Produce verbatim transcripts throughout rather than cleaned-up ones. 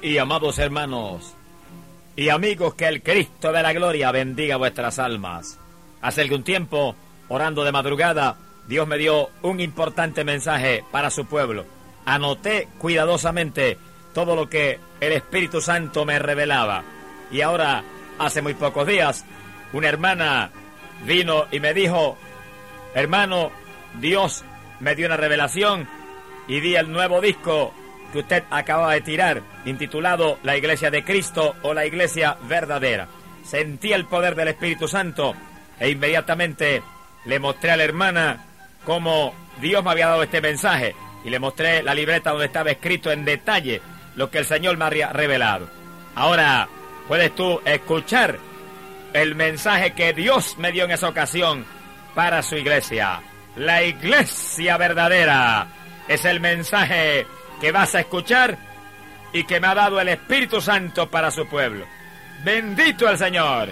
y amados hermanos y amigos, que el Cristo de la gloria bendiga vuestras almas. Hace algún tiempo, orando de madrugada, Dios me dio un importante mensaje para su pueblo. Anoté cuidadosamente todo lo que el Espíritu Santo me revelaba. Y ahora, hace muy pocos días, una hermana vino y me dijo: hermano, Dios me dio una revelación y di el nuevo disco que usted acaba de tirar, intitulado La Iglesia de Cristo o La Iglesia Verdadera. Sentí el poder del Espíritu Santo e inmediatamente le mostré a la hermana cómo Dios me había dado este mensaje y le mostré la libreta donde estaba escrito en detalle lo que el Señor me había revelado. Ahora puedes tú escuchar el mensaje que Dios me dio en esa ocasión para su iglesia. La Iglesia Verdadera es el mensaje que vas a escuchar y que me ha dado el Espíritu Santo para su pueblo. ¡Bendito el Señor!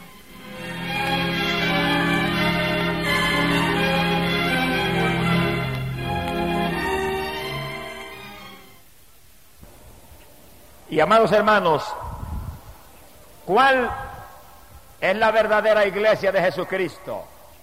Y amados hermanos, ¿cuál es la verdadera iglesia de Jesucristo?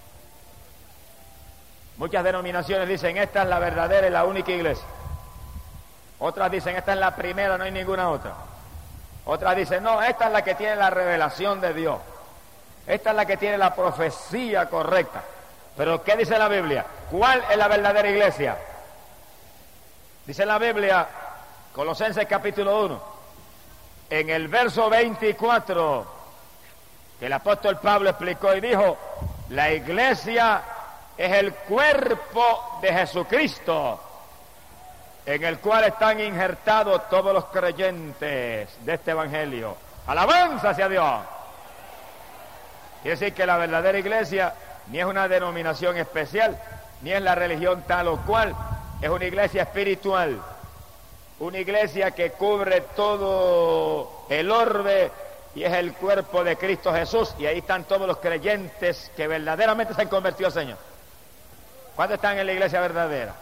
Muchas denominaciones dicen: esta es la verdadera y la única iglesia. Otras dicen: esta es la primera, no hay ninguna otra. Otras dicen: no, esta es la que tiene la revelación de Dios. Esta es la que tiene la profecía correcta. Pero ¿qué dice la Biblia? ¿Cuál es la verdadera iglesia? Dice la Biblia, Colosenses capítulo uno, en el verso veinticuatro, que el apóstol Pablo explicó y dijo: la iglesia es el cuerpo de Jesucristo, en el cual están injertados todos los creyentes de este evangelio. ¡Alabanza hacia Dios! Quiere decir que la verdadera iglesia ni es una denominación especial, ni es la religión tal o cual, es una iglesia espiritual, una iglesia que cubre todo el orbe y es el cuerpo de Cristo Jesús, y ahí están todos los creyentes que verdaderamente se han convertido al Señor. ¿Cuántos están en la iglesia verdadera?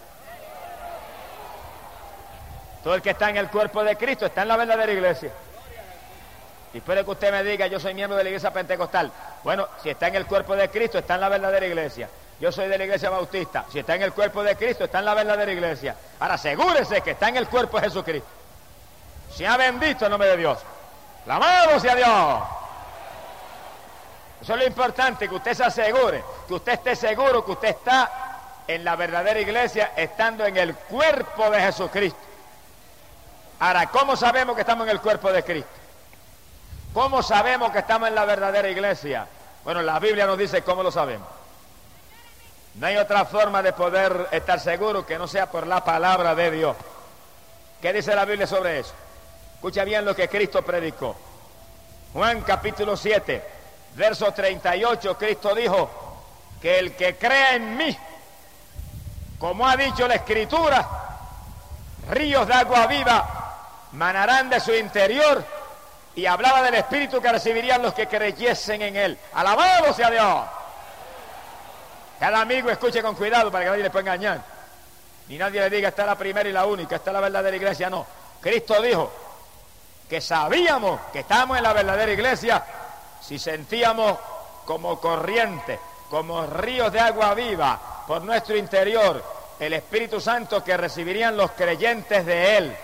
Todo el que está en el cuerpo de Cristo está en la verdadera iglesia. Y puede que usted me diga: yo soy miembro de la iglesia pentecostal. Bueno, si está en el cuerpo de Cristo, está en la verdadera iglesia. Yo soy de la iglesia bautista. Si está en el cuerpo de Cristo, está en la verdadera iglesia. Ahora asegúrese que está en el cuerpo de Jesucristo. Sea bendito el nombre de Dios. ¡Alabado sea Dios! Eso es lo importante, que usted se asegure, que usted esté seguro que usted está en la verdadera iglesia, estando en el cuerpo de Jesucristo. Ahora, ¿cómo sabemos que estamos en el cuerpo de Cristo? ¿Cómo sabemos que estamos en la verdadera iglesia? Bueno, la Biblia nos dice cómo lo sabemos. No hay otra forma de poder estar seguro que no sea por la palabra de Dios. ¿Qué dice la Biblia sobre eso? Escucha bien lo que Cristo predicó. Juan capítulo siete, verso treinta y ocho, Cristo dijo que el que crea en mí, como ha dicho la Escritura, ríos de agua viva manarán de su interior, y hablaba del Espíritu que recibirían los que creyesen en Él. ¡Alabado sea Dios! Cada amigo escuche con cuidado para que nadie le pueda engañar. Ni nadie le diga: esta es la primera y la única, esta es la verdadera iglesia. No. Cristo dijo que sabíamos que estábamos en la verdadera iglesia si sentíamos como corriente, como ríos de agua viva por nuestro interior el Espíritu Santo que recibirían los creyentes de Él.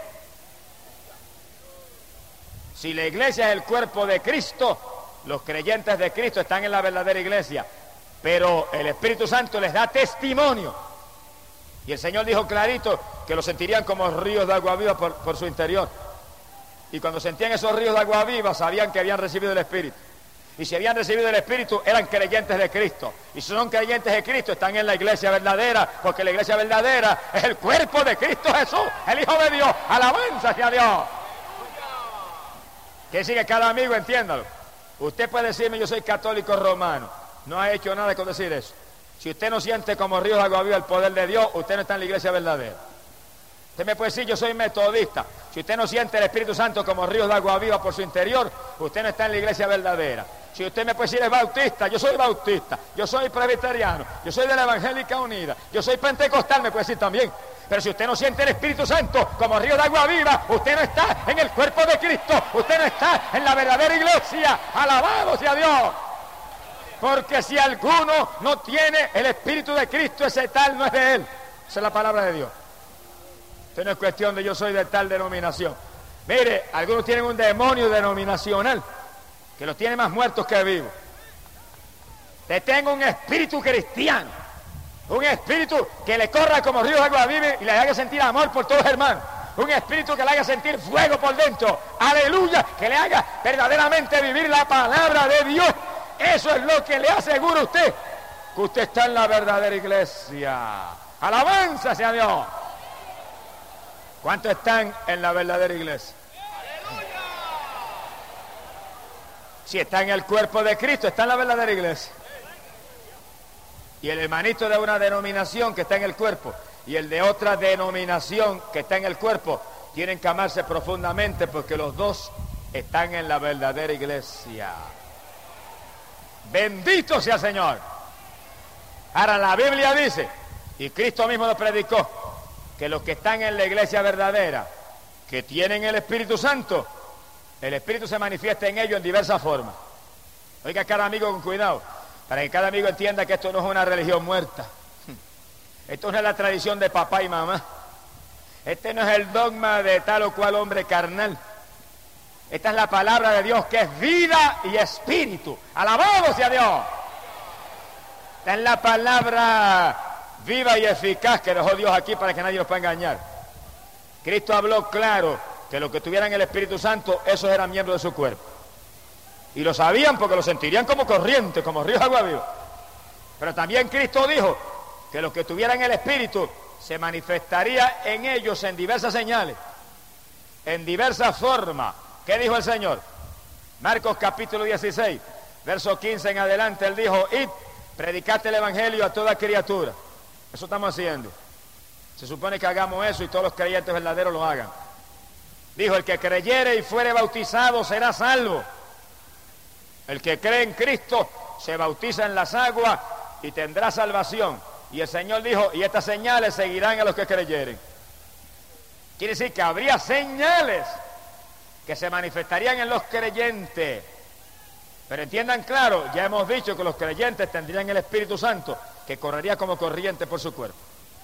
Si la iglesia es el cuerpo de Cristo, los creyentes de Cristo están en la verdadera iglesia, pero el Espíritu Santo les da testimonio. Y el Señor dijo clarito que lo sentirían como ríos de agua viva por, por su interior. Y cuando sentían esos ríos de agua viva, sabían que habían recibido el Espíritu. Y si habían recibido el Espíritu, eran creyentes de Cristo. Y si son creyentes de Cristo, están en la iglesia verdadera, porque la iglesia verdadera es el cuerpo de Cristo Jesús, el Hijo de Dios. ¡Alabanza hacia Dios! Que sigue cada amigo, entiéndalo. Usted puede decirme: yo soy católico romano. No ha hecho nada con decir eso. Si usted no siente como ríos de agua viva el poder de Dios, usted no está en la iglesia verdadera. Usted me puede decir: yo soy metodista. Si usted no siente el Espíritu Santo como ríos de agua viva por su interior, usted no está en la iglesia verdadera. Si usted me puede decir: es bautista, yo soy bautista. Yo soy presbiteriano, yo soy de la Evangélica Unida, yo soy pentecostal, me puede decir también. Pero si usted no siente el Espíritu Santo como río de agua viva, usted no está en el cuerpo de Cristo, usted no está en la verdadera iglesia. Alabado sea Dios. Porque si alguno no tiene el Espíritu de Cristo, ese tal no es de él. Esa es la palabra de Dios. Esto no es cuestión de yo soy de tal denominación. Mire, algunos tienen un demonio denominacional que los tiene más muertos que vivos. Te tengo un espíritu cristiano, un espíritu que le corra como río de agua viva y le haga sentir amor por todos los hermanos. Un espíritu que le haga sentir fuego por dentro. Aleluya, que le haga verdaderamente vivir la palabra de Dios. Eso es lo que le aseguro a usted, que usted está en la verdadera iglesia. Alabanza sea Dios. ¿Cuántos están en la verdadera iglesia? Si está en el cuerpo de Cristo, está en la verdadera iglesia. Y el hermanito de una denominación que está en el cuerpo y el de otra denominación que está en el cuerpo tienen que amarse profundamente, porque los dos están en la verdadera iglesia. Bendito sea el Señor. Ahora la Biblia dice, y Cristo mismo lo predicó, que los que están en la iglesia verdadera, que tienen el Espíritu Santo, el Espíritu se manifiesta en ellos en diversas formas. Oiga cada amigo con cuidado, para que cada amigo entienda que esto no es una religión muerta. Esto no es la tradición de papá y mamá. Este no es el dogma de tal o cual hombre carnal. Esta es la palabra de Dios, que es vida y espíritu. ¡Alabado sea Dios! Esta es la palabra viva y eficaz que dejó Dios aquí para que nadie nos pueda engañar. Cristo habló claro que los que tuvieran el Espíritu Santo, esos eran miembros de su cuerpo. Y lo sabían porque lo sentirían como corriente, como ríos de agua viva. Pero también Cristo dijo que los que tuvieran el Espíritu se manifestaría en ellos en diversas señales, en diversas formas. ¿Qué dijo el Señor? Marcos capítulo dieciséis, verso quince en adelante, Él dijo, id, predicad el Evangelio a toda criatura. Eso estamos haciendo. Se supone que hagamos eso y todos los creyentes verdaderos lo hagan. Dijo, el que creyere y fuere bautizado será salvo. El que cree en Cristo se bautiza en las aguas y tendrá salvación. Y el Señor dijo, y estas señales seguirán a los que creyeren. Quiere decir que habría señales que se manifestarían en los creyentes. Pero entiendan claro, ya hemos dicho que los creyentes tendrían el Espíritu Santo, que correría como corriente por su cuerpo.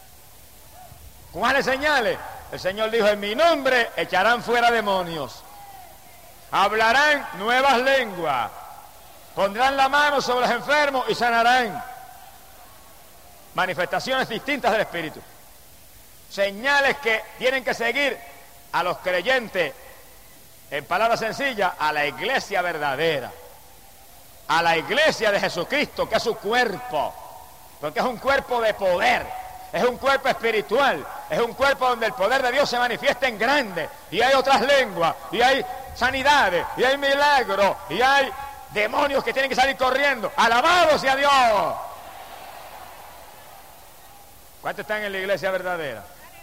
¿Cuáles señales? El Señor dijo, en mi nombre echarán fuera demonios, hablarán nuevas lenguas, pondrán la mano sobre los enfermos y sanarán. Manifestaciones distintas del Espíritu. Señales que tienen que seguir a los creyentes, en palabras sencillas, a la iglesia verdadera, a la iglesia de Jesucristo, que es su cuerpo, porque es un cuerpo de poder, es un cuerpo espiritual, es un cuerpo donde el poder de Dios se manifiesta en grande, y hay otras lenguas, y hay sanidades, y hay milagros, y hay demonios que tienen que salir corriendo. ¡Alabado sea Dios! ¿Cuántos están en la iglesia verdadera?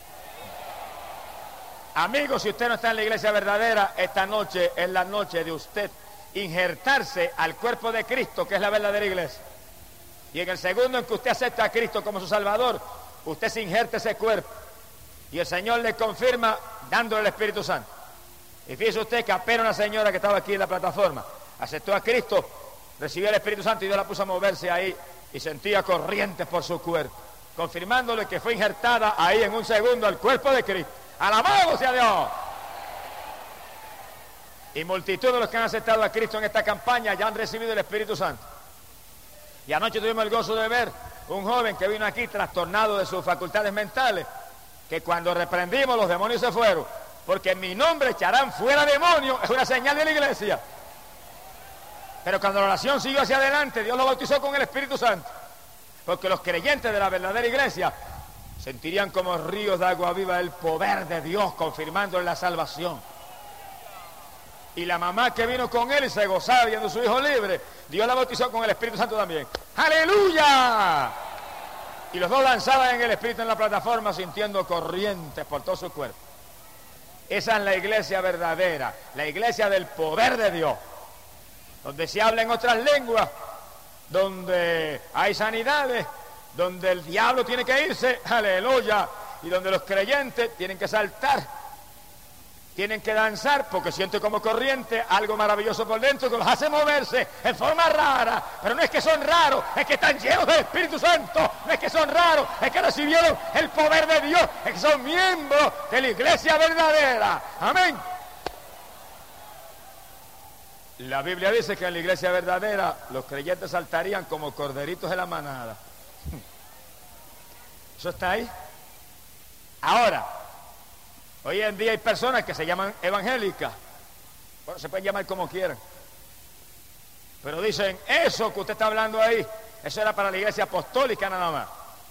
Amigos, si usted no está en la iglesia verdadera, esta noche es la noche de usted injertarse al cuerpo de Cristo, que es la verdadera iglesia. Y en el segundo en que usted acepta a Cristo como su Salvador, usted se injerta ese cuerpo. Y el Señor le confirma dándole el Espíritu Santo. Y fíjese usted que apenas una señora que estaba aquí en la plataforma aceptó a Cristo, recibió el Espíritu Santo y Dios la puso a moverse ahí y sentía corrientes por su cuerpo, confirmándole que fue injertada ahí en un segundo al cuerpo de Cristo. ¡Alabado sea Dios! Y multitud de los que han aceptado a Cristo en esta campaña ya han recibido el Espíritu Santo. Y anoche tuvimos el gozo de ver un joven que vino aquí trastornado de sus facultades mentales, que cuando reprendimos los demonios se fueron, porque en mi nombre echarán fuera demonios. Es una señal de la iglesia. Pero cuando la oración siguió hacia adelante, Dios lo bautizó con el Espíritu Santo, porque los creyentes de la verdadera iglesia sentirían como ríos de agua viva el poder de Dios, confirmando la salvación. Y la mamá que vino con él y se gozaba viendo a su hijo libre, Dios la bautizó con el Espíritu Santo también. ¡Aleluya! Y los dos lanzaban en el Espíritu en la plataforma, sintiendo corrientes por todo su cuerpo. Esa es la iglesia verdadera, la iglesia del poder de Dios, donde se habla en otras lenguas, donde hay sanidades, donde el diablo tiene que irse, aleluya, y donde los creyentes tienen que saltar, tienen que danzar porque sienten como corriente algo maravilloso por dentro que los hace moverse en forma rara. Pero no es que son raros, es que están llenos del Espíritu Santo. No es que son raros, es que recibieron el poder de Dios, es que son miembros de la iglesia verdadera. Amén. La Biblia dice que en la iglesia verdadera los creyentes saltarían como corderitos de la manada. ¿Eso está ahí? Ahora, hoy en día hay personas que se llaman evangélicas. Bueno, se pueden llamar como quieran. Pero dicen, eso que usted está hablando ahí, eso era para la iglesia apostólica nada más.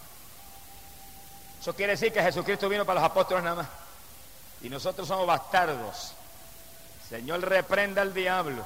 Eso quiere decir que Jesucristo vino para los apóstoles nada más. Y nosotros somos bastardos. Señor, reprenda al diablo.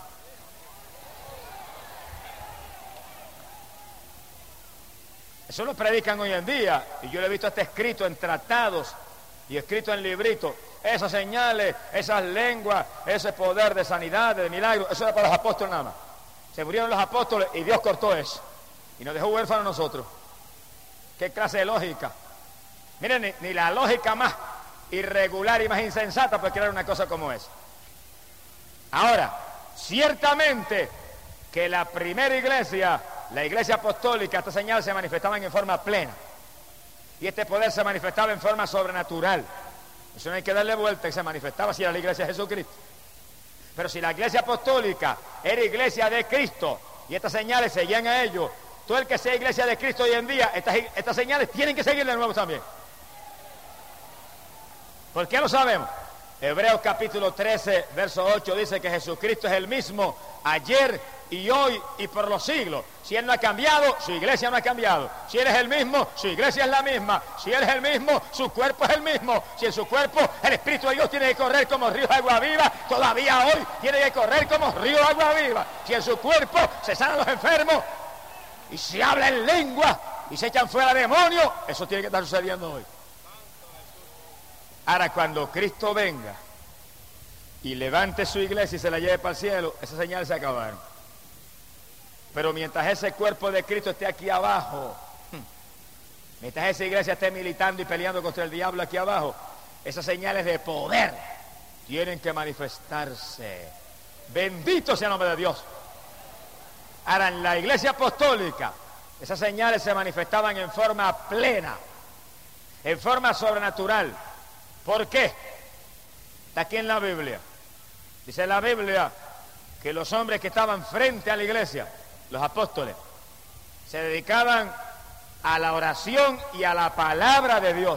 Eso lo predican hoy en día. Y yo lo he visto hasta escrito en tratados y escrito en libritos. Esas señales, esas lenguas, ese poder de sanidad, de milagros, eso era para los apóstoles nada más. Se murieron los apóstoles y Dios cortó eso. Y nos dejó huérfanos a nosotros. ¿Qué clase de lógica? Miren, ni, ni la lógica más irregular y más insensata puede crear una cosa como esa. Ahora, ciertamente que la primera iglesia, la iglesia apostólica, estas señales se manifestaban en forma plena. Y este poder se manifestaba en forma sobrenatural. Eso no hay que darle vuelta, que se manifestaba si era la iglesia de Jesucristo. Pero si la iglesia apostólica era iglesia de Cristo y estas señales seguían a ellos, todo el que sea iglesia de Cristo hoy en día, estas, estas señales tienen que seguirle de nuevo también. ¿Por qué lo sabemos? Hebreos capítulo trece, verso ocho dice que Jesucristo es el mismo ayer y hoy y por los siglos. Si Él no ha cambiado, su iglesia no ha cambiado. Si Él es el mismo, su iglesia es la misma. Si Él es el mismo, su cuerpo es el mismo. Si en su cuerpo el Espíritu de Dios tiene que correr como río de agua viva, todavía hoy tiene que correr como río de agua viva. Si en su cuerpo se sanan los enfermos y se habla en lengua y se echan fuera demonios, eso tiene que estar sucediendo hoy. Ahora, cuando Cristo venga y levante su iglesia y se la lleve para el cielo, esas señales se acabaron. Pero mientras ese cuerpo de Cristo esté aquí abajo, mientras esa iglesia esté militando y peleando contra el diablo aquí abajo, esas señales de poder tienen que manifestarse. Bendito sea el nombre de Dios. Ahora, en la iglesia apostólica, esas señales se manifestaban en forma plena, en forma sobrenatural. ¿Por qué? Está aquí en la Biblia. Dice la Biblia que los hombres que estaban frente a la iglesia, los apóstoles, se dedicaban a la oración y a la palabra de Dios.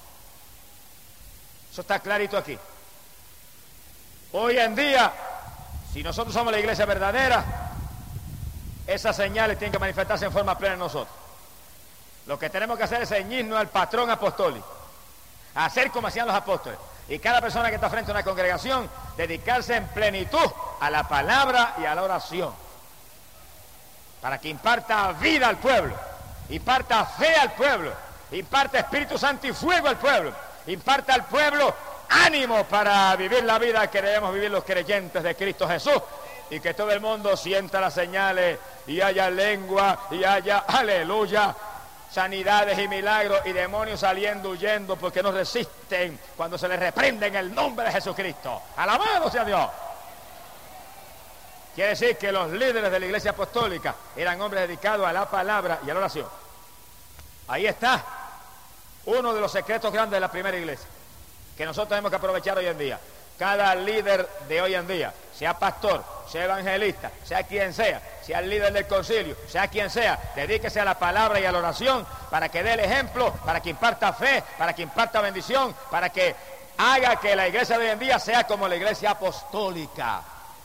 Eso está clarito aquí. Hoy en día, si nosotros somos la iglesia verdadera, esas señales tienen que manifestarse en forma plena en nosotros. Lo que tenemos que hacer es ceñirnos al patrón apostólico, hacer como hacían los apóstoles. Y cada persona que está frente a una congregación, dedicarse en plenitud a la palabra y a la oración, para que imparta vida al pueblo, imparta fe al pueblo, imparta Espíritu Santo y fuego al pueblo, imparta al pueblo ánimo para vivir la vida que debemos vivir los creyentes de Cristo Jesús, y que todo el mundo sienta las señales y haya lengua y haya, aleluya, sanidades y milagros y demonios saliendo, huyendo, porque no resisten cuando se les reprende en el nombre de Jesucristo. ¡Alabado sea Dios! Quiere decir que los líderes de la iglesia apostólica eran hombres dedicados a la palabra y a la oración. Ahí está uno de los secretos grandes de la primera iglesia, que nosotros tenemos que aprovechar hoy en día. Cada líder de hoy en día, sea pastor, sea evangelista, sea quien sea, sea el líder del concilio, sea quien sea, dedíquese a la palabra y a la oración para que dé el ejemplo, para que imparta fe, para que imparta bendición, para que haga que la iglesia de hoy en día sea como la iglesia apostólica.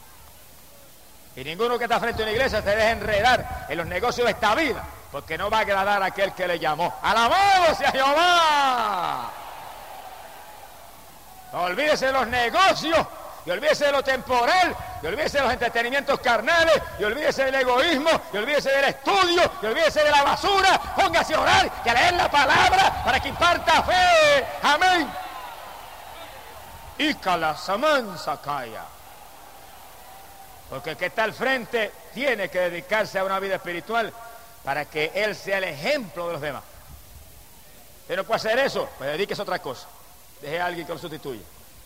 Y ninguno que está frente a una iglesia se deje enredar en los negocios de esta vida, porque no va a agradar a aquel que le llamó. ¡Alabado sea Jehová! Olvídese de los negocios, y olvídese de lo temporal, y olvídese de los entretenimientos carnales, y olvídese del egoísmo, y olvídese del estudio, y olvídese de la basura. Póngase a orar y a leer la palabra para que imparta fe. Amén. Y calasamanza calla. Porque el que está al frente tiene que dedicarse a una vida espiritual para que él sea el ejemplo de los demás. Usted no puede hacer eso, pues dedíquese a otra cosa. Deje a alguien que lo sustituya.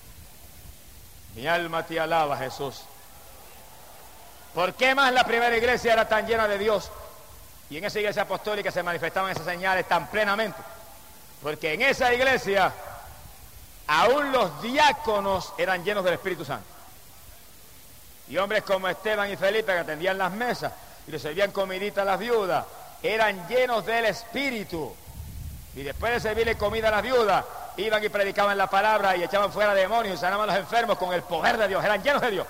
Mi alma te alaba, Jesús. ¿Por qué más la primera iglesia era tan llena de Dios? Y en esa iglesia apostólica se manifestaban esas señales tan plenamente. Porque en esa iglesia aún los diáconos eran llenos del Espíritu Santo. Y hombres como Esteban y Felipe, que atendían las mesas y le servían comidita a las viudas, eran llenos del Espíritu. Y después de servirle comida a las viudas, iban y predicaban la palabra y echaban fuera demonios y sanaban a los enfermos con el poder de Dios. Eran llenos de Dios.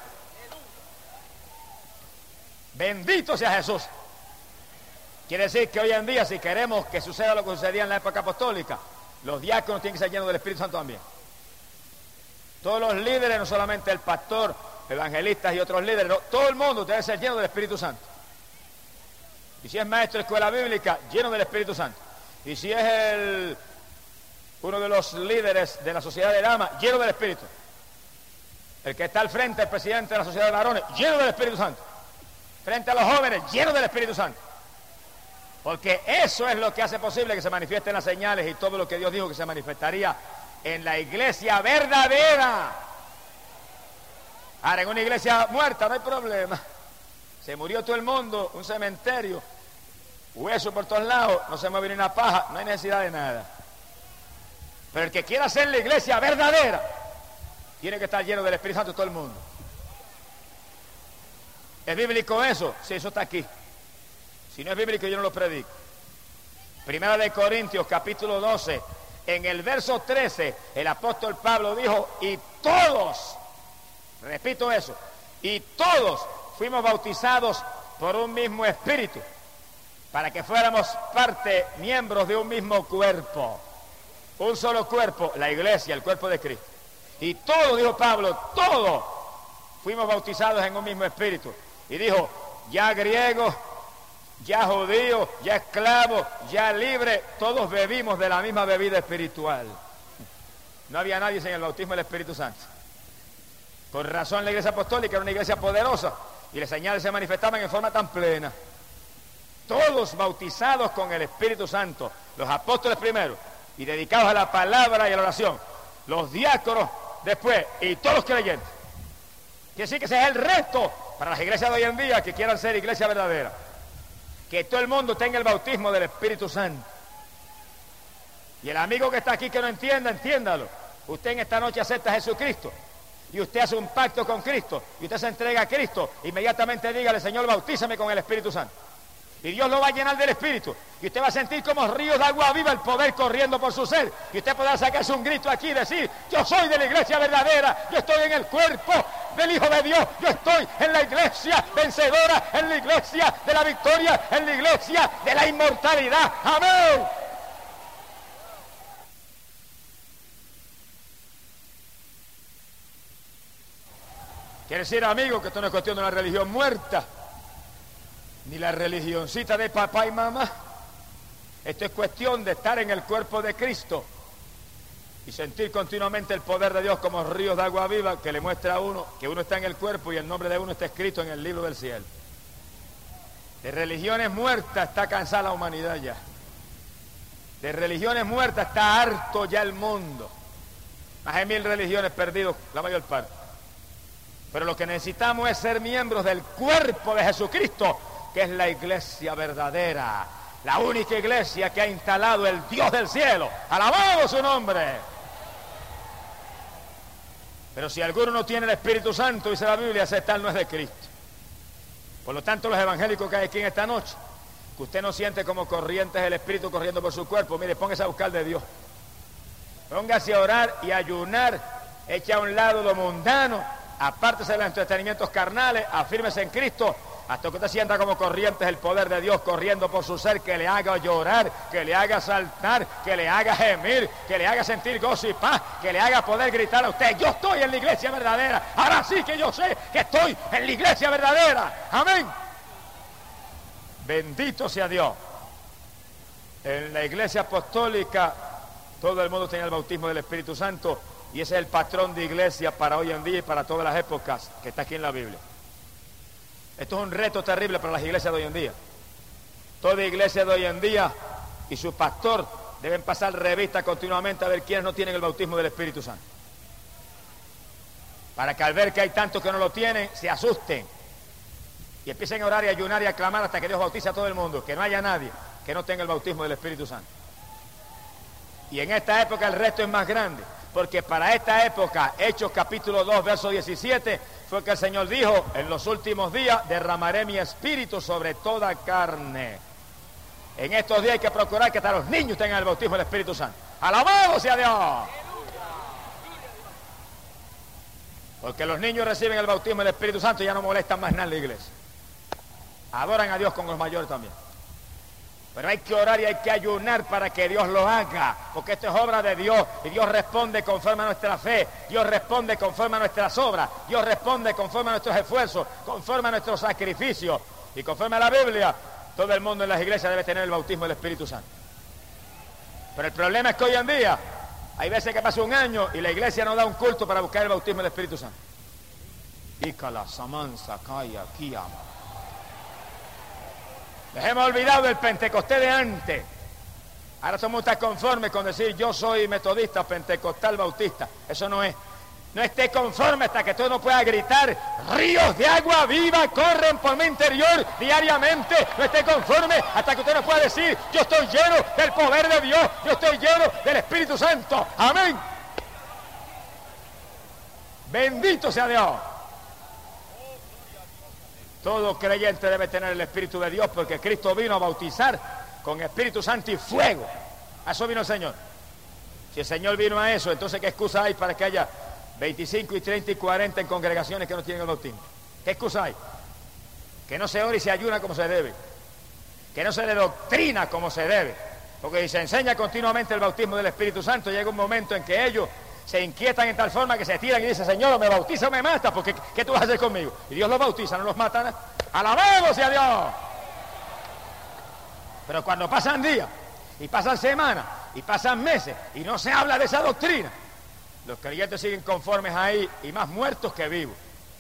Bendito sea Jesús. Quiere decir que hoy en día, si queremos que suceda lo que sucedía en la época apostólica, los diáconos tienen que ser llenos del Espíritu Santo también. Todos los líderes, no solamente el pastor, evangelistas y otros líderes, no, todo el mundo debe ser lleno del Espíritu Santo. Y si es maestro de escuela bíblica, lleno del Espíritu Santo. Y si es el, uno de los líderes de la sociedad de damas, lleno del Espíritu. El que está al frente, el presidente de la sociedad de varones, lleno del Espíritu Santo. Frente a los jóvenes, lleno del Espíritu Santo. Porque eso es lo que hace posible que se manifiesten las señales y todo lo que Dios dijo que se manifestaría en la iglesia verdadera. Ahora, en una iglesia muerta no hay problema. Se murió todo el mundo, un cementerio, hueso por todos lados, no se mueve ni una paja, no hay necesidad de nada. Pero el que quiera hacer la iglesia verdadera, tiene que estar lleno del Espíritu Santo todo el mundo. ¿Es bíblico eso? Sí, eso está aquí. Si no es bíblico, yo no lo predico. Primera de Corintios, capítulo doce, en el verso trece, el apóstol Pablo dijo, y todos, repito eso, y todos fuimos bautizados por un mismo espíritu, para que fuéramos parte, miembros de un mismo cuerpo. Un solo cuerpo, la iglesia, el cuerpo de Cristo. Y todos, dijo Pablo, todos fuimos bautizados en un mismo espíritu. Y dijo, ya griego, ya judío, ya esclavo, ya libre, todos bebimos de la misma bebida espiritual. No había nadie sin el bautismo del Espíritu Santo. Por razón la iglesia apostólica era una iglesia poderosa y las señales se manifestaban en forma tan plena. Todos bautizados con el Espíritu Santo, los apóstoles primero y dedicados a la palabra y a la oración, los diáconos después y todos los creyentes. Quiere decir que ese es el resto para las iglesias de hoy en día que quieran ser iglesia verdadera. Que todo el mundo tenga el bautismo del Espíritu Santo. Y el amigo que está aquí que no entienda, entiéndalo. Usted en esta noche acepta a Jesucristo y usted hace un pacto con Cristo y usted se entrega a Cristo, inmediatamente dígale, Señor, bautízame con el Espíritu Santo. Y Dios lo va a llenar del Espíritu. Y usted va a sentir como ríos de agua viva el poder corriendo por su ser. Y usted podrá sacarse un grito aquí y decir, yo soy de la iglesia verdadera, yo estoy en el cuerpo del Hijo de Dios, yo estoy en la iglesia vencedora, en la iglesia de la victoria, en la iglesia de la inmortalidad. ¡Amén! Quiere decir, amigo, que esto no es cuestión de una religión muerta, ni la religioncita de papá y mamá. Esto es cuestión de estar en el cuerpo de Cristo y sentir continuamente el poder de Dios como ríos de agua viva que le muestra a uno que uno está en el cuerpo y el nombre de uno está escrito en el libro del cielo. De religiones muertas está cansada la humanidad ya. De religiones muertas está harto ya el mundo. Más de mil religiones perdidas, la mayor parte. Pero lo que necesitamos es ser miembros del cuerpo de Jesucristo, que es la iglesia verdadera, la única iglesia que ha instalado el Dios del cielo. ¡Alabado su nombre! Pero si alguno no tiene el Espíritu Santo, dice la Biblia, ese tal no es de Cristo. Por lo tanto, los evangélicos que hay aquí en esta noche, que usted no siente como corrientes el Espíritu corriendo por su cuerpo, mire, póngase a buscar de Dios. Póngase a orar y a ayunar, eche a un lado lo mundano, apártese de los entretenimientos carnales, afírmese en Cristo, hasta que usted sienta como corrientes el poder de Dios corriendo por su ser, que le haga llorar, que le haga saltar, que le haga gemir, que le haga sentir gozo y paz, que le haga poder gritar a usted, yo estoy en la iglesia verdadera, ahora sí que yo sé que estoy en la iglesia verdadera. Amén. Bendito sea Dios. En la iglesia apostólica todo el mundo tenía el bautismo del Espíritu Santo y ese es el patrón de iglesia para hoy en día y para todas las épocas que está aquí en la Biblia. Esto es un reto terrible para las iglesias de hoy en día. Toda iglesia de hoy en día y su pastor deben pasar revista continuamente a ver quiénes no tienen el bautismo del Espíritu Santo. Para que al ver que hay tantos que no lo tienen, se asusten y empiecen a orar y ayunar y a clamar hasta que Dios bautice a todo el mundo, que no haya nadie que no tenga el bautismo del Espíritu Santo. Y en esta época el resto es más grande, porque para esta época, Hechos capítulo dos, verso diecisiete, fue que el Señor dijo: en los últimos días derramaré mi espíritu sobre toda carne. En estos días hay que procurar que hasta los niños tengan el bautismo del Espíritu Santo. ¡Alabado sea Dios! Porque los niños reciben el bautismo del Espíritu Santo y ya no molestan más nada en la iglesia. Adoran a Dios con los mayores también. Pero hay que orar y hay que ayunar para que Dios lo haga, porque esto es obra de Dios y Dios responde conforme a nuestra fe, Dios responde conforme a nuestras obras, Dios responde conforme a nuestros esfuerzos, conforme a nuestros sacrificios y conforme a la Biblia. Todo el mundo en las iglesias debe tener el bautismo del Espíritu Santo. Pero el problema es que hoy en día hay veces que pasa un año y la iglesia no da un culto para buscar el bautismo del Espíritu Santo. Ícala, Samansa, Kaya, Kiyama. Les hemos olvidado el Pentecostés de antes. Ahora somos tan conformes con decir yo soy metodista, pentecostal, bautista. Eso no es. No esté conforme hasta que tú no puedas gritar: ríos de agua viva corren por mi interior diariamente. No esté conforme hasta que usted no pueda decir: yo estoy lleno del poder de Dios, yo estoy lleno del Espíritu Santo. Amén. Bendito sea Dios. Todo creyente debe tener el Espíritu de Dios, porque Cristo vino a bautizar con Espíritu Santo y fuego. A eso vino el Señor. Si el Señor vino a eso, entonces ¿qué excusa hay para que haya veinticinco y treinta y cuarenta en congregaciones que no tienen el bautismo? ¿Qué excusa hay? Que no se ora y se ayuna como se debe, que no se le doctrina como se debe, porque si se enseña continuamente el bautismo del Espíritu Santo, llega un momento en que ellos se inquietan en tal forma que se tiran y dicen: Señor, me bautiza o me mata, porque ¿qué tú vas a hacer conmigo? Y Dios los bautiza, no los mata. ¡Alabado sea Dios! Pero cuando pasan días, y pasan semanas, y pasan meses, y no se habla de esa doctrina, los creyentes siguen conformes ahí, y más muertos que vivos.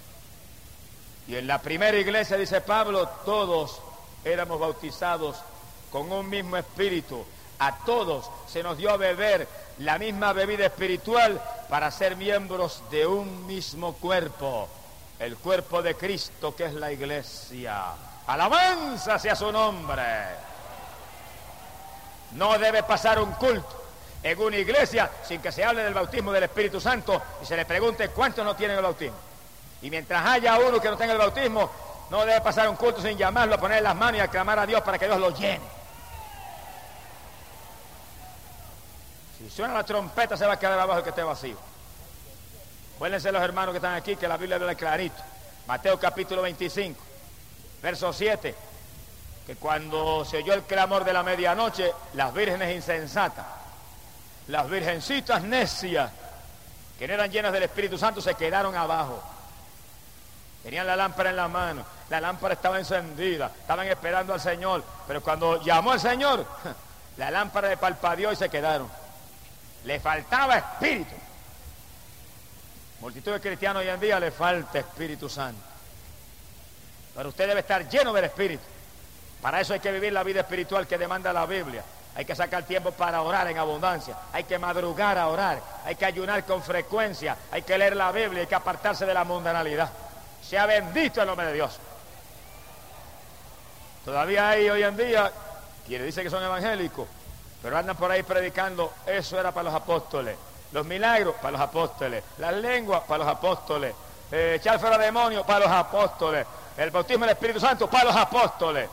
Y en la primera iglesia, dice Pablo, todos éramos bautizados con un mismo espíritu. A todos se nos dio a beber la misma bebida espiritual para ser miembros de un mismo cuerpo, el cuerpo de Cristo, que es la iglesia. ¡Alabanza sea su nombre! No debe pasar un culto en una iglesia sin que se hable del bautismo del Espíritu Santo y se le pregunte cuántos no tienen el bautismo. Y mientras haya uno que no tenga el bautismo, no debe pasar un culto sin llamarlo, a poner las manos y a clamar a Dios para que Dios lo llene. Si suena la trompeta, se va a quedar abajo el que esté vacío. Acuérdense los hermanos que están aquí, que la Biblia habla clarito. Mateo capítulo veinticinco, verso siete, que cuando se oyó el clamor de la medianoche, las vírgenes insensatas, las virgencitas necias, que no eran llenas del Espíritu Santo, se quedaron abajo. Tenían la lámpara en la mano, la lámpara estaba encendida, estaban esperando al Señor, pero cuando llamó al Señor, la lámpara le parpadeó y se quedaron. Le faltaba espíritu. Multitud de cristianos hoy en día le falta Espíritu Santo. Pero usted debe estar lleno del Espíritu. Para eso hay que vivir la vida espiritual que demanda la Biblia. Hay que sacar tiempo para orar en abundancia. Hay que madrugar a orar. Hay que ayunar con frecuencia. Hay que leer la Biblia. Hay que apartarse de la mundanalidad. Sea bendito el nombre de Dios. Todavía hay hoy en día quienes dicen que son evangélicos, pero andan por ahí predicando: eso era para los apóstoles. Los milagros para los apóstoles. Las lenguas para los apóstoles. Eh, echar fuera demonios para los apóstoles. El bautismo del Espíritu Santo para los apóstoles.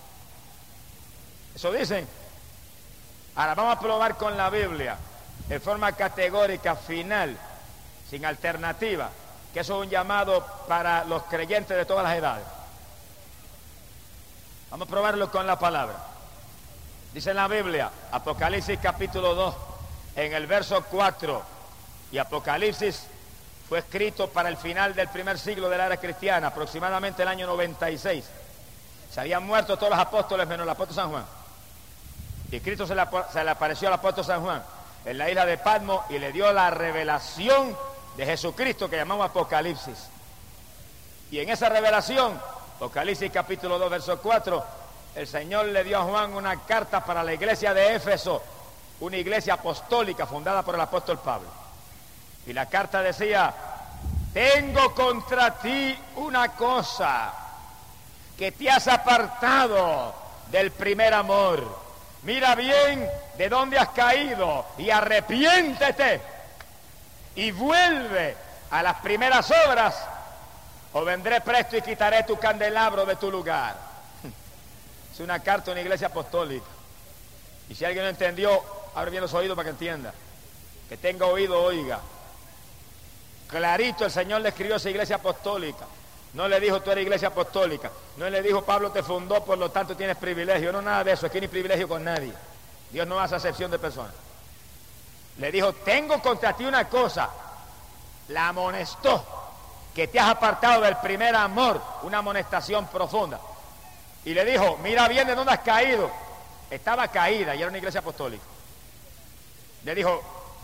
Eso dicen. Ahora vamos a probar con la Biblia, en forma categórica, final, sin alternativa, que eso es un llamado para los creyentes de todas las edades. Vamos a probarlo con la palabra. Dice en la Biblia, Apocalipsis capítulo dos, en el verso cuatro, y Apocalipsis fue escrito para el final del primer siglo de la era cristiana, aproximadamente el año noventa y seis. Se habían muerto todos los apóstoles menos el apóstol San Juan. Y Cristo se le, se le apareció al apóstol San Juan en la isla de Patmos y le dio la revelación de Jesucristo que llamamos Apocalipsis. Y en esa revelación, Apocalipsis capítulo dos, verso cuatro, el Señor le dio a Juan una carta para la iglesia de Éfeso, una iglesia apostólica fundada por el apóstol Pablo. Y la carta decía: tengo contra ti una cosa, que te has apartado del primer amor. Mira bien de dónde has caído y arrepiéntete y vuelve a las primeras obras, o vendré presto y quitaré tu candelabro de tu lugar. Es una carta de una iglesia apostólica. Y si alguien no entendió, abre bien los oídos para que entienda. Que tenga oído, oiga. Clarito el Señor le escribió a esa iglesia apostólica. No le dijo: tú eres iglesia apostólica. No le dijo: Pablo te fundó, por lo tanto tienes privilegio. No, nada de eso. Aquí no hay privilegio con nadie. Dios no hace acepción de personas. Le dijo: tengo contra ti una cosa. La amonestó, que te has apartado del primer amor. Una amonestación profunda. Y le dijo: mira bien de dónde has caído. Estaba caída y era una iglesia apostólica. Le dijo: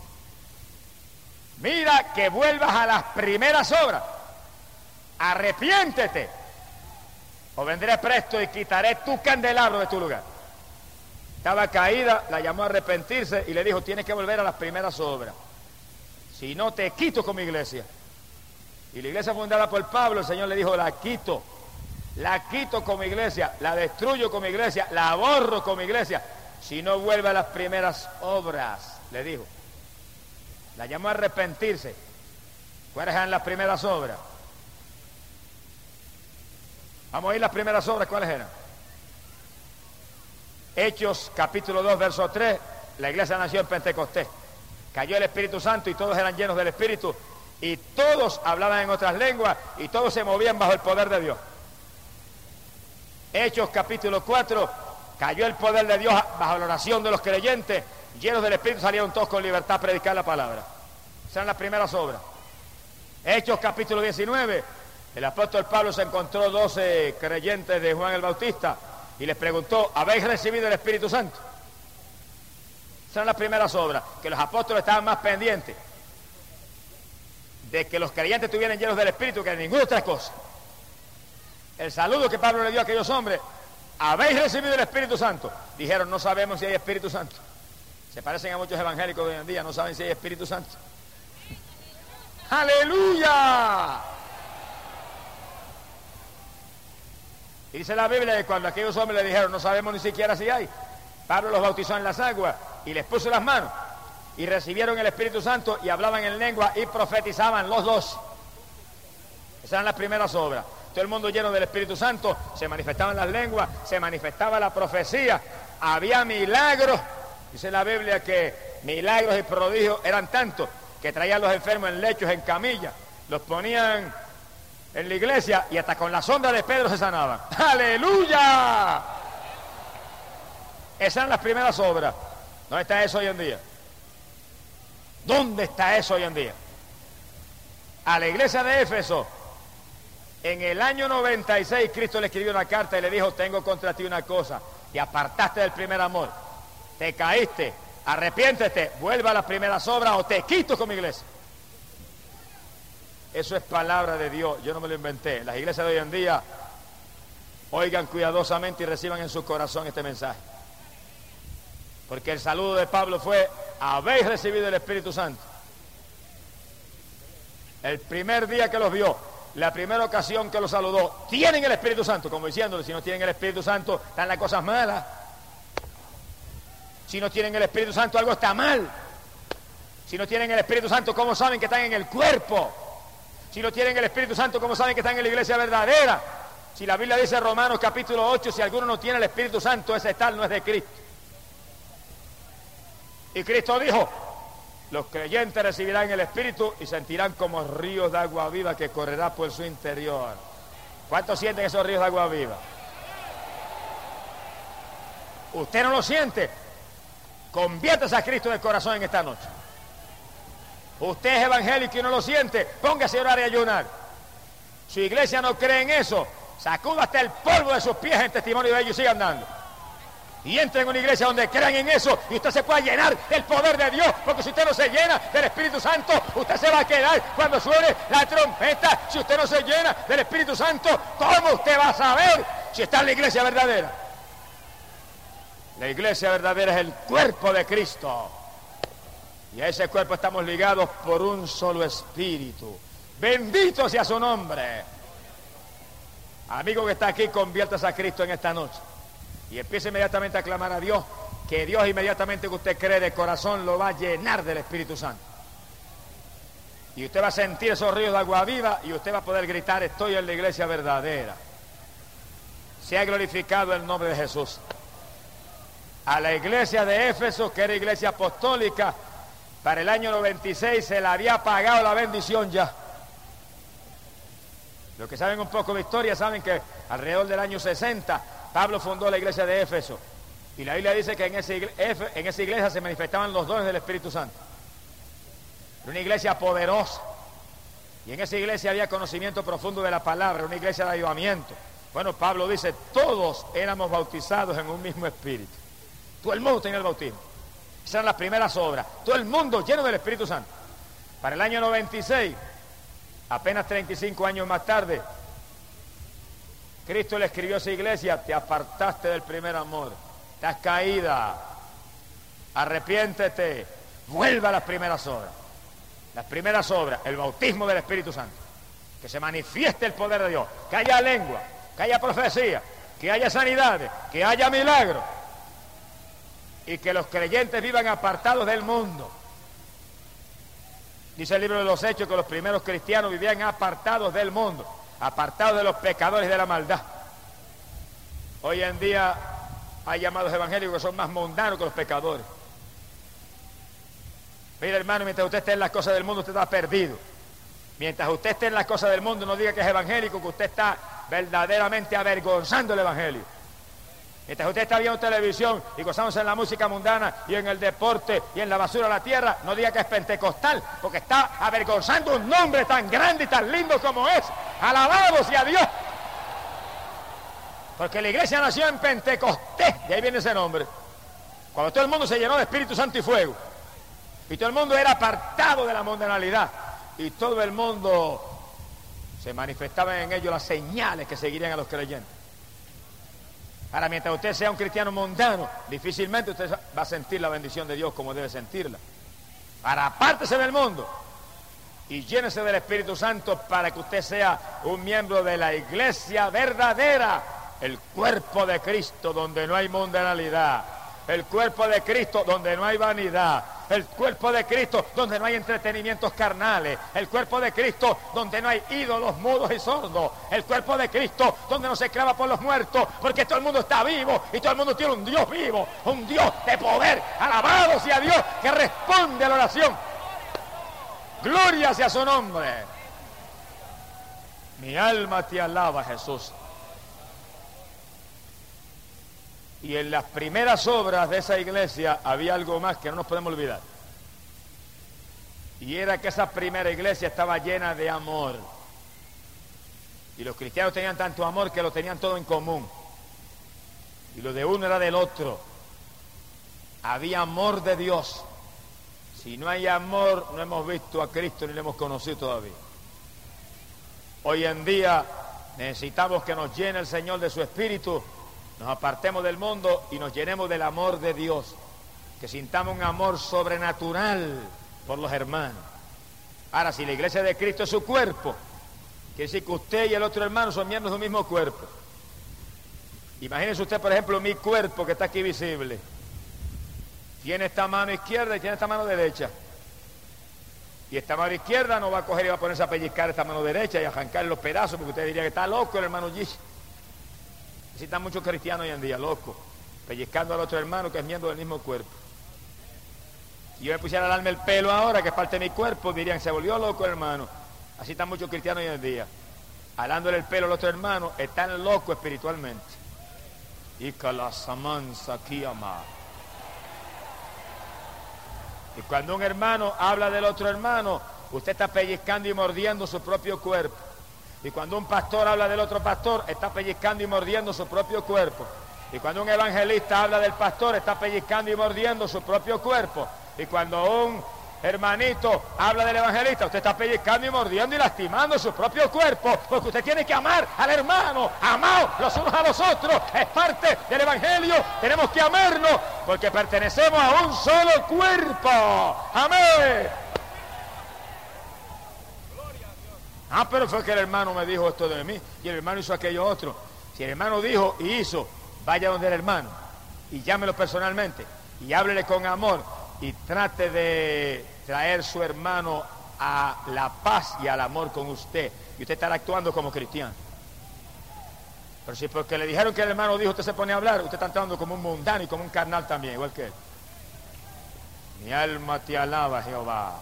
mira que vuelvas a las primeras obras. Arrepiéntete, o vendré presto y quitaré tu candelabro de tu lugar. Estaba caída, la llamó a arrepentirse y le dijo: tienes que volver a las primeras obras. Si no, te quito como iglesia. Y la iglesia fundada por Pablo, el Señor le dijo: la quito. La quito como iglesia, la destruyo como iglesia, la borro como iglesia. Si no vuelve a las primeras obras, le dijo. La llamó a arrepentirse. ¿Cuáles eran las primeras obras? Vamos a ir las primeras obras, ¿cuáles eran? Hechos capítulo dos, verso tres. La iglesia nació en Pentecostés. Cayó el Espíritu Santo y todos eran llenos del Espíritu. Y todos hablaban en otras lenguas y todos se movían bajo el poder de Dios. Hechos capítulo cuatro. Cayó el poder de Dios bajo la oración de los creyentes. Llenos del Espíritu salieron todos con libertad a predicar la palabra. Esas eran las primeras obras. Hechos capítulo diecinueve. El apóstol Pablo se encontró doce creyentes de Juan el Bautista y les preguntó: ¿habéis recibido el Espíritu Santo? Esas eran las primeras obras, que los apóstoles estaban más pendientes de que los creyentes estuvieran llenos del Espíritu que de ninguna otra cosa. El saludo que Pablo le dio a aquellos hombres: ¿habéis recibido el Espíritu Santo? Dijeron: no sabemos si hay Espíritu Santo. Se parecen a muchos evangélicos de hoy en día, no saben si hay Espíritu Santo. ¡Aleluya! Y dice la Biblia que cuando aquellos hombres le dijeron: no sabemos ni siquiera si hay, Pablo los bautizó en las aguas y les puso las manos y recibieron el Espíritu Santo y hablaban en lengua y profetizaban los dos. Esas eran las primeras obras. Todo el mundo lleno del Espíritu Santo, se manifestaban las lenguas, se manifestaba la profecía, había milagros. Dice la Biblia que milagros y prodigios eran tantos que traían los enfermos en lechos, en camillas, los ponían en la iglesia y hasta con la sonda de Pedro se sanaban. ¡Aleluya! Esas eran las primeras obras. ¿Dónde está eso hoy en día? ¿Dónde está eso hoy en día? A la iglesia de Éfeso, en el año noventa y seis, Cristo le escribió una carta y le dijo: tengo contra ti una cosa, te apartaste del primer amor, te caíste, arrepiéntete, vuelve a las primeras obras o te quito como iglesia. Eso es palabra de Dios, yo no me lo inventé. Las iglesias de hoy en día, oigan cuidadosamente y reciban en su corazón este mensaje. Porque el saludo de Pablo fue: habéis recibido el Espíritu Santo. El primer día que los vio, la primera ocasión que los saludó, tienen el Espíritu Santo, como diciéndole: si no tienen el Espíritu Santo, están las cosas malas. Si no tienen el Espíritu Santo, algo está mal. Si no tienen el Espíritu Santo, ¿cómo saben que están en el cuerpo? Si no tienen el Espíritu Santo, ¿cómo saben que están en la iglesia verdadera? Si la Biblia dice en Romanos capítulo ocho, si alguno no tiene el Espíritu Santo, ese tal no es de Cristo. Y Cristo dijo: los creyentes recibirán el Espíritu y sentirán como ríos de agua viva que correrá por su interior. ¿Cuántos sienten esos ríos de agua viva? ¿Usted no lo siente? Conviértase a Cristo de corazón en esta noche. Usted es evangélico y no lo siente, póngase a orar y ayunar. Su iglesia no cree en eso, sacuda hasta el polvo de sus pies en testimonio de ellos y siga andando. Y entre en una iglesia donde crean en eso y usted se pueda llenar del poder de Dios, porque si usted no se llena del Espíritu Santo, usted se va a quedar cuando suene la trompeta. Si usted no se llena del Espíritu Santo, ¿cómo usted va a saber si está en la iglesia verdadera? La iglesia verdadera es el cuerpo de Cristo. Y a ese cuerpo estamos ligados por un solo espíritu. Bendito sea su nombre. Amigo que está aquí, conviértase a Cristo en esta noche. Y empiece inmediatamente a clamar a Dios, que Dios inmediatamente que usted cree de corazón lo va a llenar del Espíritu Santo. Y usted va a sentir esos ríos de agua viva y usted va a poder gritar: estoy en la iglesia verdadera. Sea glorificado el nombre de Jesús. A la iglesia de Éfeso, que era iglesia apostólica, para el año noventa y seis se le había pagado la bendición ya. Los que saben un poco de historia saben que alrededor del año sesenta Pablo fundó la iglesia de Éfeso. Y la Biblia dice que en esa iglesia, en esa iglesia se manifestaban los dones del Espíritu Santo. Era una iglesia poderosa. Y en esa iglesia había conocimiento profundo de la palabra, una iglesia de avivamiento. Bueno, Pablo dice, todos éramos bautizados en un mismo espíritu. Todo el mundo tenía el bautismo. Esas eran las primeras obras. Todo el mundo lleno del Espíritu Santo. Para el año noventa y seis, apenas treinta y cinco años más tarde, Cristo le escribió a esa iglesia: te apartaste del primer amor, estás caída, arrepiéntete, vuelva a las primeras obras. Las primeras obras, el bautismo del Espíritu Santo, que se manifieste el poder de Dios, que haya lengua, que haya profecía, que haya sanidades, que haya milagros, y que los creyentes vivan apartados del mundo. Dice el libro de los Hechos que los primeros cristianos vivían apartados del mundo, apartados de los pecadores y de la maldad. Hoy en día hay llamados evangélicos que son más mundanos que los pecadores. Mira, hermano, mientras usted esté en las cosas del mundo, usted está perdido. Mientras usted esté en las cosas del mundo, no diga que es evangélico, que usted está verdaderamente avergonzando el evangelio. Mientras usted está viendo televisión y gozándose en la música mundana y en el deporte y en la basura de la tierra, no diga que es pentecostal, porque está avergonzando un nombre tan grande y tan lindo como es. Alabado sea Dios. Porque la iglesia nació en Pentecostés, y ahí viene ese nombre. Cuando todo el mundo se llenó de Espíritu Santo y fuego, y todo el mundo era apartado de la mundanalidad, y todo el mundo se manifestaban en ellos las señales que seguirían a los creyentes. Ahora, mientras usted sea un cristiano mundano, difícilmente usted va a sentir la bendición de Dios como debe sentirla. Ahora, apártese del mundo y llénese del Espíritu Santo para que usted sea un miembro de la iglesia verdadera, el cuerpo de Cristo donde no hay mundanalidad, el cuerpo de Cristo donde no hay vanidad, el cuerpo de Cristo donde no hay entretenimientos carnales, el cuerpo de Cristo donde no hay ídolos mudos y sordos, el cuerpo de Cristo donde no se clama por los muertos, porque todo el mundo está vivo y todo el mundo tiene un Dios vivo, un Dios de poder. Alabado sea Dios que responde a la oración. Gloria sea su nombre. Mi alma te alaba, Jesús. Y en las primeras obras de esa iglesia había algo más que no nos podemos olvidar. Y era que esa primera iglesia estaba llena de amor. Y los cristianos tenían tanto amor que lo tenían todo en común. Y lo de uno era del otro. Había amor de Dios. Si no hay amor, no hemos visto a Cristo ni lo hemos conocido todavía. Hoy en día necesitamos que nos llene el Señor de su Espíritu, nos apartemos del mundo y nos llenemos del amor de Dios, que sintamos un amor sobrenatural por los hermanos. Ahora, si la iglesia de Cristo es su cuerpo, quiere decir que usted y el otro hermano son miembros de un mismo cuerpo. Imagínese usted, por ejemplo, mi cuerpo que está aquí visible. Tiene esta mano izquierda y tiene esta mano derecha. Y esta mano izquierda no va a coger y va a ponerse a pellizcar esta mano derecha y a arrancar los pedazos, porque usted diría que está loco el hermano G. Así están muchos cristianos hoy en día, locos, pellizcando al otro hermano que es miembro del mismo cuerpo. Si yo me pusiera a darme el pelo ahora, que es parte de mi cuerpo, dirían, se volvió loco el hermano. Así están muchos cristianos hoy en día, alándole el pelo al otro hermano, están locos espiritualmente. Y calasamanza aquí amar. Y cuando un hermano habla del otro hermano, usted está pellizcando y mordiendo su propio cuerpo. Y cuando un pastor habla del otro pastor, está pellizcando y mordiendo su propio cuerpo. Y cuando un evangelista habla del pastor, está pellizcando y mordiendo su propio cuerpo. Y cuando un Hermanito, habla del evangelista, usted está pellizcando y mordiendo y lastimando su propio cuerpo, porque usted tiene que amar al hermano, amaos los unos a los otros, es parte del evangelio, tenemos que amarnos, porque pertenecemos a un solo cuerpo, amén. Ah, pero fue que el hermano me dijo esto de mí, y el hermano hizo aquello otro. Si el hermano dijo y hizo, vaya donde el hermano, y llámelo personalmente, y háblele con amor, y trate de traer su hermano a la paz y al amor con usted, y usted estará actuando como cristiano. Pero si porque le dijeron que el hermano dijo, usted se pone a hablar, usted está actuando como un mundano y como un carnal también, igual que él. Mi alma te alaba, Jehová.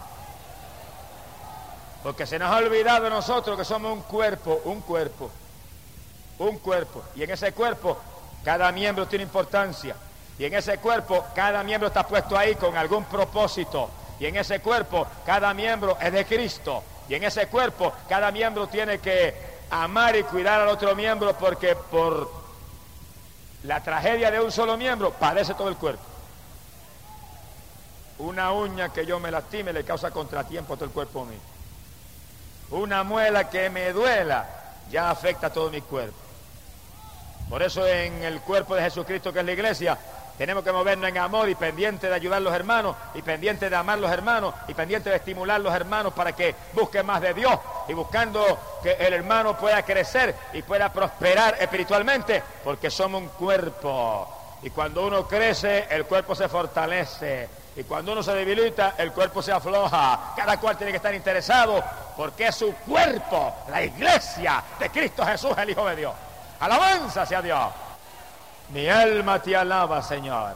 Porque se nos ha olvidado de nosotros que somos un cuerpo, un cuerpo, un cuerpo, y en ese cuerpo cada miembro tiene importancia. Y en ese cuerpo, cada miembro está puesto ahí con algún propósito. Y en ese cuerpo, cada miembro es de Cristo. Y en ese cuerpo, cada miembro tiene que amar y cuidar al otro miembro, porque por la tragedia de un solo miembro, padece todo el cuerpo. Una uña que yo me lastime le causa contratiempo a todo el cuerpo mío. Una muela que me duela ya afecta a todo mi cuerpo. Por eso en el cuerpo de Jesucristo, que es la iglesia, tenemos que movernos en amor y pendiente de ayudar a los hermanos, y pendiente de amar a los hermanos, y pendiente de estimular a los hermanos para que busquen más de Dios, y buscando que el hermano pueda crecer y pueda prosperar espiritualmente, porque somos un cuerpo. Y cuando uno crece, el cuerpo se fortalece. Y cuando uno se debilita, el cuerpo se afloja. Cada cual tiene que estar interesado, porque es su cuerpo, la iglesia de Cristo Jesús, el Hijo de Dios. Alabanza sea Dios. Mi alma te alaba, Señor.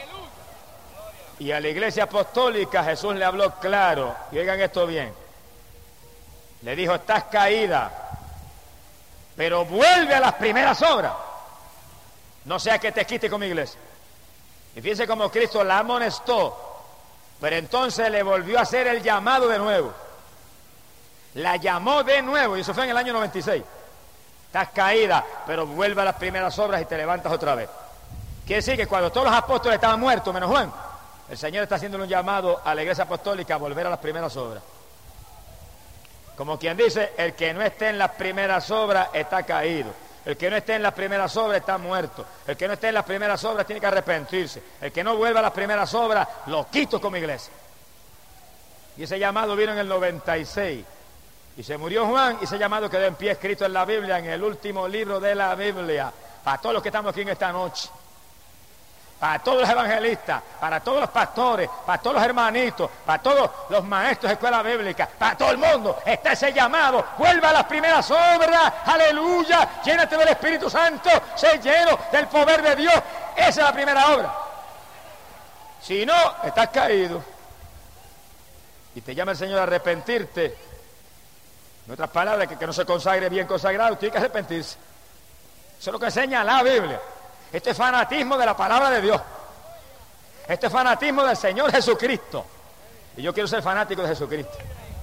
Y a la iglesia apostólica Jesús le habló claro, y oigan esto bien. Le dijo, estás caída, pero vuelve a las primeras obras. No sea que te quite con mi iglesia. Y fíjense cómo Cristo la amonestó, pero entonces le volvió a hacer el llamado de nuevo. La llamó de nuevo, y eso fue en el año noventa y seis. Estás caída, pero vuelve a las primeras obras y te levantas otra vez. Quiere decir que cuando todos los apóstoles estaban muertos, menos Juan, el Señor está haciendo un llamado a la iglesia apostólica a volver a las primeras obras. Como quien dice, el que no esté en las primeras obras está caído. El que no esté en las primeras obras está muerto. El que no esté en las primeras obras tiene que arrepentirse. El que no vuelva a las primeras obras, lo quito como iglesia. Y ese llamado vino en el noventa y seis. Y se murió Juan, y ese llamado quedó en pie, escrito en la Biblia, en el último libro de la Biblia. Para todos los que estamos aquí en esta noche. Para todos los evangelistas, para todos los pastores, para todos los hermanitos, para todos los maestros de escuela bíblica, para todo el mundo está ese llamado. Vuelva a las primeras obras, aleluya, llénate del Espíritu Santo, sé lleno del poder de Dios. Esa es la primera obra. Si no, estás caído y te llama el Señor a arrepentirte. En otras palabras, que, que no se consagre bien consagrado, tiene que arrepentirse. Eso es lo que enseña la Biblia. Este es fanatismo de la palabra de Dios. Este es fanatismo del Señor Jesucristo. Y yo quiero ser fanático de Jesucristo.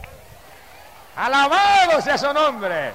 Alabado sea su nombre.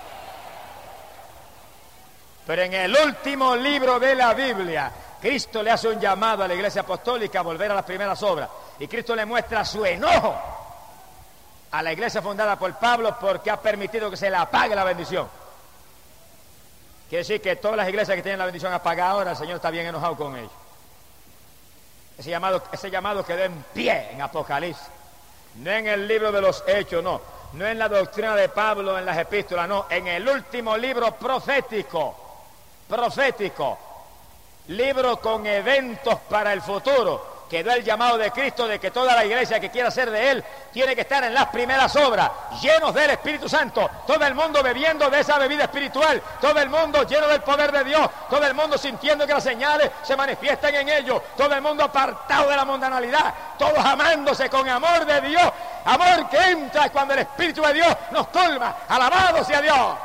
Pero en el último libro de la Biblia, Cristo le hace un llamado a la iglesia apostólica a volver a las primeras obras. Y Cristo le muestra su enojo a la iglesia fundada por Pablo porque ha permitido que se le apague la bendición. Quiere decir que todas las iglesias que tienen la bendición apagada ahora, el Señor está bien enojado con ellos. Ese llamado, ese llamado quedó en pie en Apocalipsis. No en el libro de los Hechos, no. No en la doctrina de Pablo, en las epístolas, no. En el último libro profético. Profético. Libro con eventos para el futuro. Quedó el llamado de Cristo de que toda la iglesia que quiera ser de Él tiene que estar en las primeras obras, llenos del Espíritu Santo, todo el mundo bebiendo de esa bebida espiritual, todo el mundo lleno del poder de Dios, todo el mundo sintiendo que las señales se manifiestan en ellos, todo el mundo apartado de la mundanalidad, todos amándose con amor de Dios, amor que entra cuando el Espíritu de Dios nos colma. Alabado sea Dios.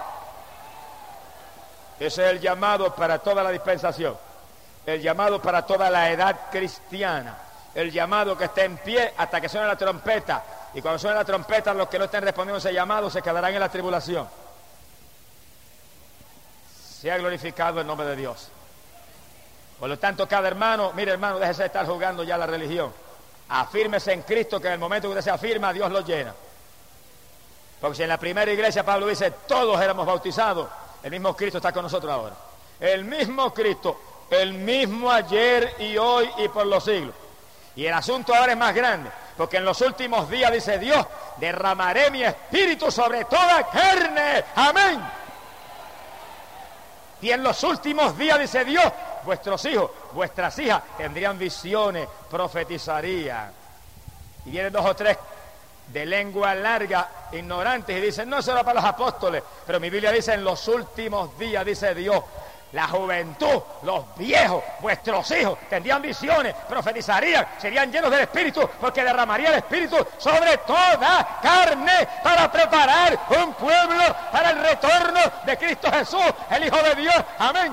Ese es el llamado para toda la dispensación. El llamado para toda la edad cristiana, el llamado que esté en pie hasta que suene la trompeta, y cuando suene la trompeta los que no estén respondiendo a ese llamado se quedarán en la tribulación. Sea glorificado el nombre de Dios. Por lo tanto, cada hermano, mire hermano, déjese de estar jugando ya la religión, Afírmese en Cristo, que en el momento que usted se afirma, Dios lo llena. Porque si en la primera iglesia Pablo dice, todos éramos bautizados, el mismo Cristo está con nosotros ahora. El mismo Cristo, el mismo ayer y hoy y por los siglos. Y el asunto ahora es más grande, porque en los últimos días, dice Dios, derramaré mi espíritu sobre toda carne. Amén. Y en los últimos días, dice Dios, vuestros hijos, vuestras hijas tendrían visiones, profetizarían. Y vienen dos o tres de lengua larga, ignorantes, y dicen, no, eso era para los apóstoles. Pero mi Biblia dice, en los últimos días, dice Dios, la juventud, los viejos, vuestros hijos tendrían visiones, profetizarían, serían llenos del Espíritu, porque derramaría el Espíritu sobre toda carne para preparar un pueblo para el retorno de Cristo Jesús, el Hijo de Dios. Amén.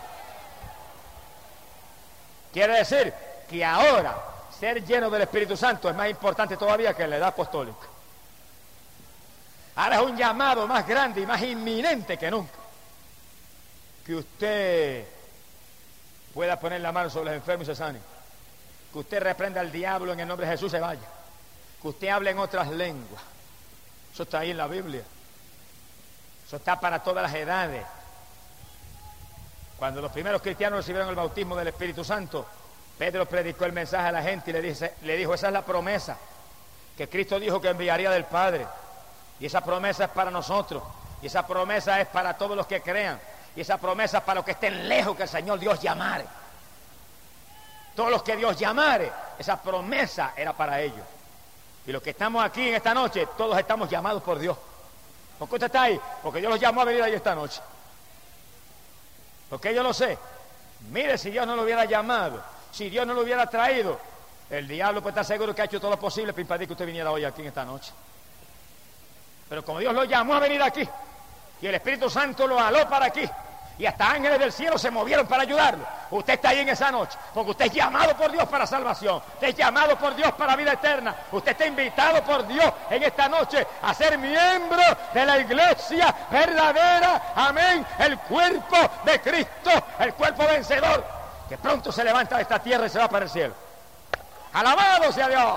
Quiere decir que ahora ser lleno del Espíritu Santo es más importante todavía que en la edad apostólica. Ahora es un llamado más grande y más inminente que nunca. Que usted pueda poner la mano sobre los enfermos y se sane. Que usted reprenda al diablo en el nombre de Jesús y se vaya. Que usted hable en otras lenguas. Eso está ahí en la Biblia. Eso está para todas las edades. Cuando los primeros cristianos recibieron el bautismo del Espíritu Santo, Pedro predicó el mensaje a la gente y le, dice, le dijo, esa es la promesa que Cristo dijo que enviaría del Padre. Y esa promesa es para nosotros. Y esa promesa es para todos los que crean. Y esa promesa es para los que estén lejos, que el Señor Dios llamare. Todos los que Dios llamare, esa promesa era para ellos. Y los que estamos aquí en esta noche, todos estamos llamados por Dios. ¿Por qué usted está ahí? Porque Dios los llamó a venir ahí esta noche. Porque yo lo sé. Mire, si Dios no lo hubiera llamado, si Dios no lo hubiera traído, el diablo puede estar seguro que ha hecho todo lo posible para impedir que usted viniera hoy aquí en esta noche. Pero como Dios lo llamó a venir aquí, y el Espíritu Santo lo aló para aquí, y hasta ángeles del cielo se movieron para ayudarlo, usted está ahí en esa noche, porque usted es llamado por Dios para salvación, usted es llamado por Dios para vida eterna, usted está invitado por Dios en esta noche a ser miembro de la iglesia verdadera, amén, el cuerpo de Cristo, el cuerpo vencedor, que pronto se levanta de esta tierra y se va para el cielo. Alabado sea Dios,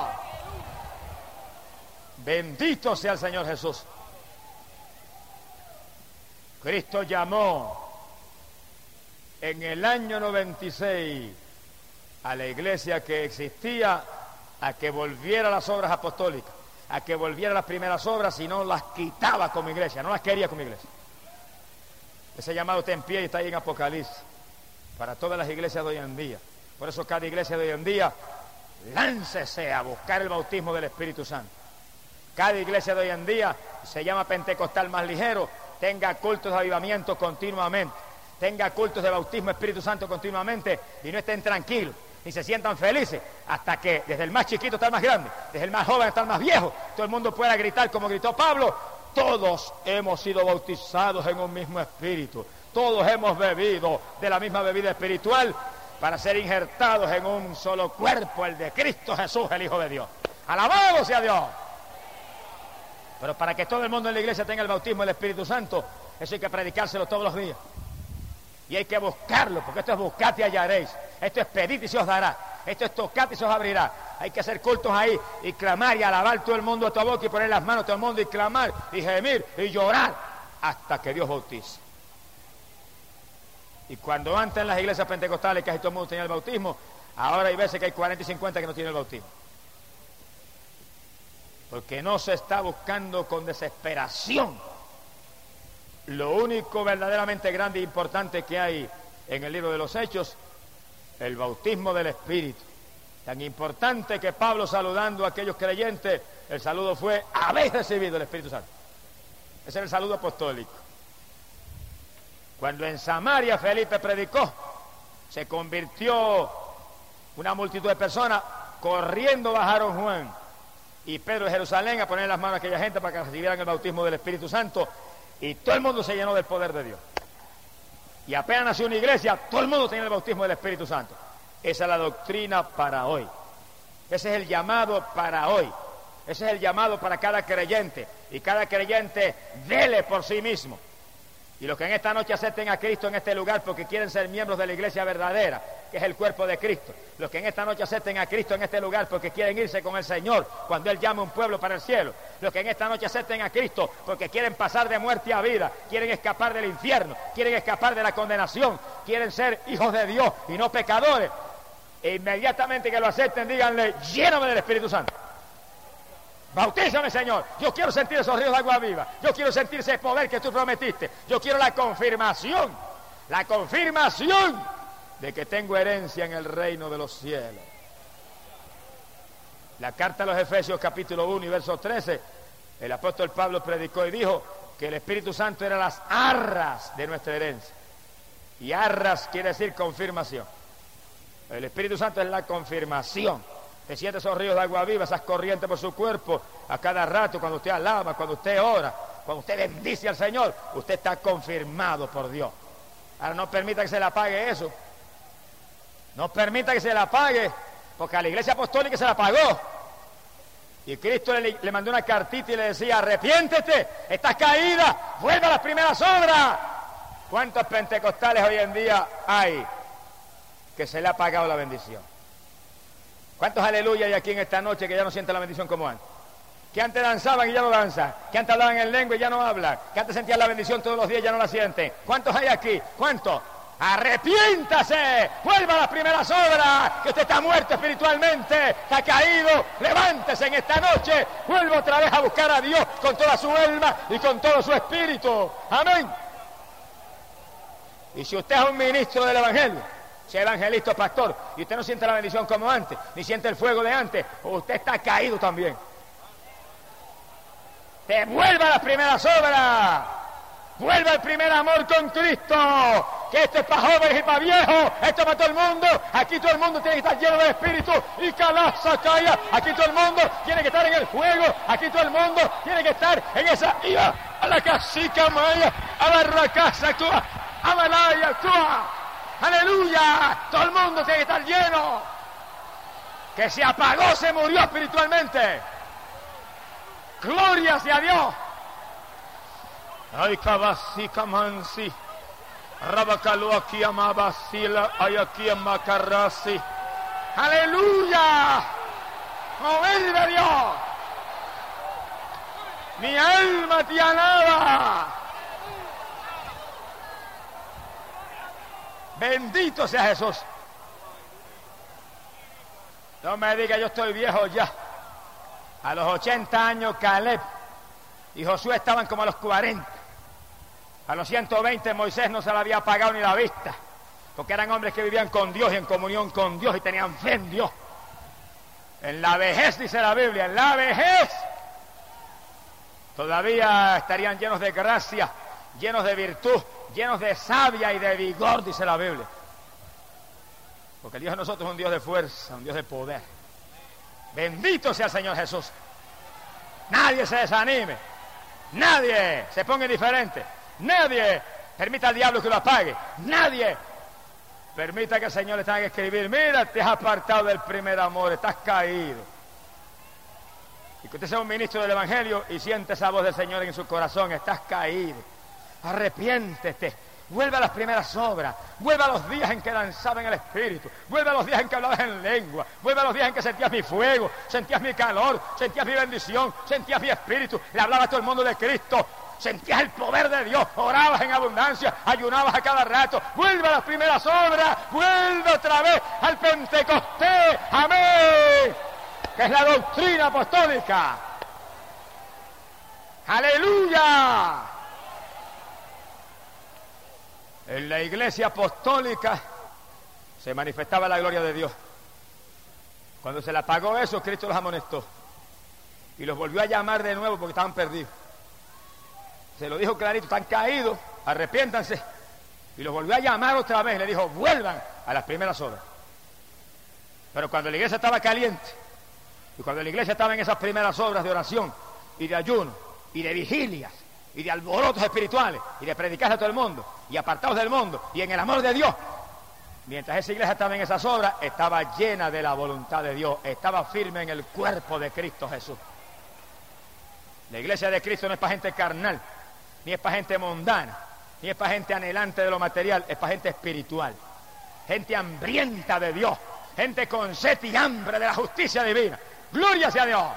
bendito sea el Señor Jesús. Cristo llamó en el año noventa y seis a la iglesia que existía a que volviera a las obras apostólicas, a que volviera a las primeras obras, y no las quitaba como iglesia, no las quería como iglesia. Ese llamado está en pie y está ahí en Apocalipsis para todas las iglesias de hoy en día. Por eso cada iglesia de hoy en día, láncese a buscar el bautismo del Espíritu Santo. Cada iglesia de hoy en día se llama pentecostal más ligero, tenga cultos de avivamiento continuamente, tenga cultos de bautismo Espíritu Santo continuamente, y no estén tranquilos y se sientan felices hasta que desde el más chiquito hasta el más grande, desde el más joven hasta el más viejo, todo el mundo pueda gritar como gritó Pablo: todos hemos sido bautizados en un mismo espíritu, todos hemos bebido de la misma bebida espiritual para ser injertados en un solo cuerpo, el de Cristo Jesús, el Hijo de Dios. ¡Alabado sea Dios! Pero para que todo el mundo en la iglesia tenga el bautismo del Espíritu Santo, eso hay que predicárselo todos los días. Y hay que buscarlo, porque esto es buscad y hallaréis. Esto es pedid y se os dará. Esto es tocad y se os abrirá. Hay que hacer cultos ahí y clamar y alabar todo el mundo a tu boca y poner las manos a todo el mundo y clamar y gemir y llorar hasta que Dios bautice. Y cuando antes en las iglesias pentecostales casi todo el mundo tenía el bautismo, ahora hay veces que hay cuarenta y cincuenta que no tienen el bautismo. Porque no se está buscando con desesperación lo único verdaderamente grande e importante que hay en el libro de los Hechos, el bautismo del Espíritu. Tan importante que Pablo, saludando a aquellos creyentes, el saludo fue: habéis recibido el Espíritu Santo. Ese es el saludo apostólico. Cuando en Samaria Felipe predicó, se convirtió una multitud de personas, corriendo bajaron Juan y Pedro de Jerusalén a poner las manos a aquella gente para que recibieran el bautismo del Espíritu Santo, y todo el mundo se llenó del poder de Dios. Y apenas nació una iglesia, todo el mundo tenía el bautismo del Espíritu Santo. Esa es la doctrina para hoy. Ese es el llamado para hoy. Ese es el llamado para cada creyente. Y cada creyente vele por sí mismo. Y los que en esta noche acepten a Cristo en este lugar porque quieren ser miembros de la iglesia verdadera, que es el cuerpo de Cristo. Los que en esta noche acepten a Cristo en este lugar porque quieren irse con el Señor cuando Él llame a un pueblo para el cielo. Los que en esta noche acepten a Cristo porque quieren pasar de muerte a vida, quieren escapar del infierno, quieren escapar de la condenación, quieren ser hijos de Dios y no pecadores. E inmediatamente que lo acepten, díganle, lléname del Espíritu Santo. Bautízame, Señor. Yo quiero sentir esos ríos de agua viva. Yo quiero sentir ese poder que tú prometiste. Yo quiero la confirmación, la confirmación de que tengo herencia en el reino de los cielos. La carta a los Efesios capítulo uno y verso trece, el apóstol Pablo predicó y dijo que el Espíritu Santo era las arras de nuestra herencia. Y arras quiere decir confirmación. El Espíritu Santo es la confirmación. Te siente esos ríos de agua viva, esas corrientes por su cuerpo, a cada rato, cuando usted alaba, cuando usted ora, cuando usted bendice al Señor, usted está confirmado por Dios. Ahora no permita que se le apague eso. No permita que se le apague, porque a la iglesia apostólica se la apagó. Y Cristo le, le mandó una cartita y le decía, arrepiéntete, estás caída, vuelve a las primeras obras. ¿Cuántos pentecostales hoy en día hay que se le ha apagado la bendición? ¿Cuántos aleluya hay aquí en esta noche que ya no sienten la bendición como antes? Que antes danzaban y ya no danzan, que antes hablaban en lengua y ya no hablan, que antes sentían la bendición todos los días y ya no la sienten. ¿Cuántos hay aquí? ¿Cuántos? Arrepiéntase, vuelva a las primeras obras, que usted está muerto espiritualmente, está caído, levántese en esta noche, vuelva otra vez a buscar a Dios con toda su alma y con todo su espíritu. Amén. Y si usted es un ministro del Evangelio, sea evangelista o pastor, y usted no siente la bendición como antes, ni siente el fuego de antes, usted está caído también. Te vuelva a las primeras obras, vuelva al primer amor con Cristo, que esto es para jóvenes y para viejos, esto es para todo el mundo. Aquí todo el mundo tiene que estar lleno de espíritu y calaza calla, aquí todo el mundo tiene que estar en el fuego, aquí todo el mundo tiene que estar en esa iba a la casica maya, a la racasa actúa, a la laya actúa. ¡Aleluya! Todo el mundo tiene que estar lleno. Que se apagó, se murió espiritualmente. ¡Gloria sea Dios! Ay, cabasi, camansi. Rabacalo aquí amabasila, ay aquí amacarrasi. ¡Aleluya! ¡Mover de Dios! Mi alma te alaba. Bendito sea Jesús. No me diga yo estoy viejo ya. A los ochenta años Caleb y Josué estaban como a los cuarenta. A los ciento veinte Moisés no se le había apagado ni la vista, porque eran hombres que vivían con Dios y en comunión con Dios y tenían fe en Dios. En la vejez, dice la Biblia, en la vejez todavía estarían llenos de gracia, llenos de virtud, llenos de savia y de vigor, dice la Biblia. Porque el Dios de nosotros es un Dios de fuerza, un Dios de poder. Bendito sea el Señor Jesús. Nadie se desanime, nadie se ponga indiferente, nadie permita al diablo que lo apague, nadie permita que el Señor le tenga que escribir, mira, te has apartado del primer amor, estás caído. Y que usted sea un ministro del Evangelio y siente esa voz del Señor en su corazón, estás caído. Arrepiéntete, vuelve a las primeras obras, vuelve a los días en que danzaba en el Espíritu, vuelve a los días en que hablabas en lengua, vuelve a los días en que sentías mi fuego, sentías mi calor, sentías mi bendición, sentías mi espíritu, le hablaba a todo el mundo de Cristo, sentías el poder de Dios, orabas en abundancia, ayunabas a cada rato, vuelve a las primeras obras, vuelve otra vez al Pentecostés, amén, que es la doctrina apostólica. ¡Aleluya! En la iglesia apostólica se manifestaba la gloria de Dios. Cuando se le apagó eso, Cristo los amonestó y los volvió a llamar de nuevo porque estaban perdidos. Se lo dijo clarito, están caídos, arrepiéntanse. Y los volvió a llamar otra vez, le dijo, vuelvan a las primeras obras. Pero cuando la iglesia estaba caliente, y cuando la iglesia estaba en esas primeras obras de oración, y de ayuno, y de vigilias, y de alborotos espirituales, y de predicar a todo el mundo, y apartados del mundo, y en el amor de Dios, mientras esa iglesia estaba en esas obras, estaba llena de la voluntad de Dios, estaba firme en el cuerpo de Cristo Jesús. La iglesia de Cristo no es para gente carnal, ni es para gente mundana. ni es para gente anhelante de lo material, es para gente espiritual, gente hambrienta de Dios, gente con sed y hambre de la justicia divina. ¡Gloria sea a Dios!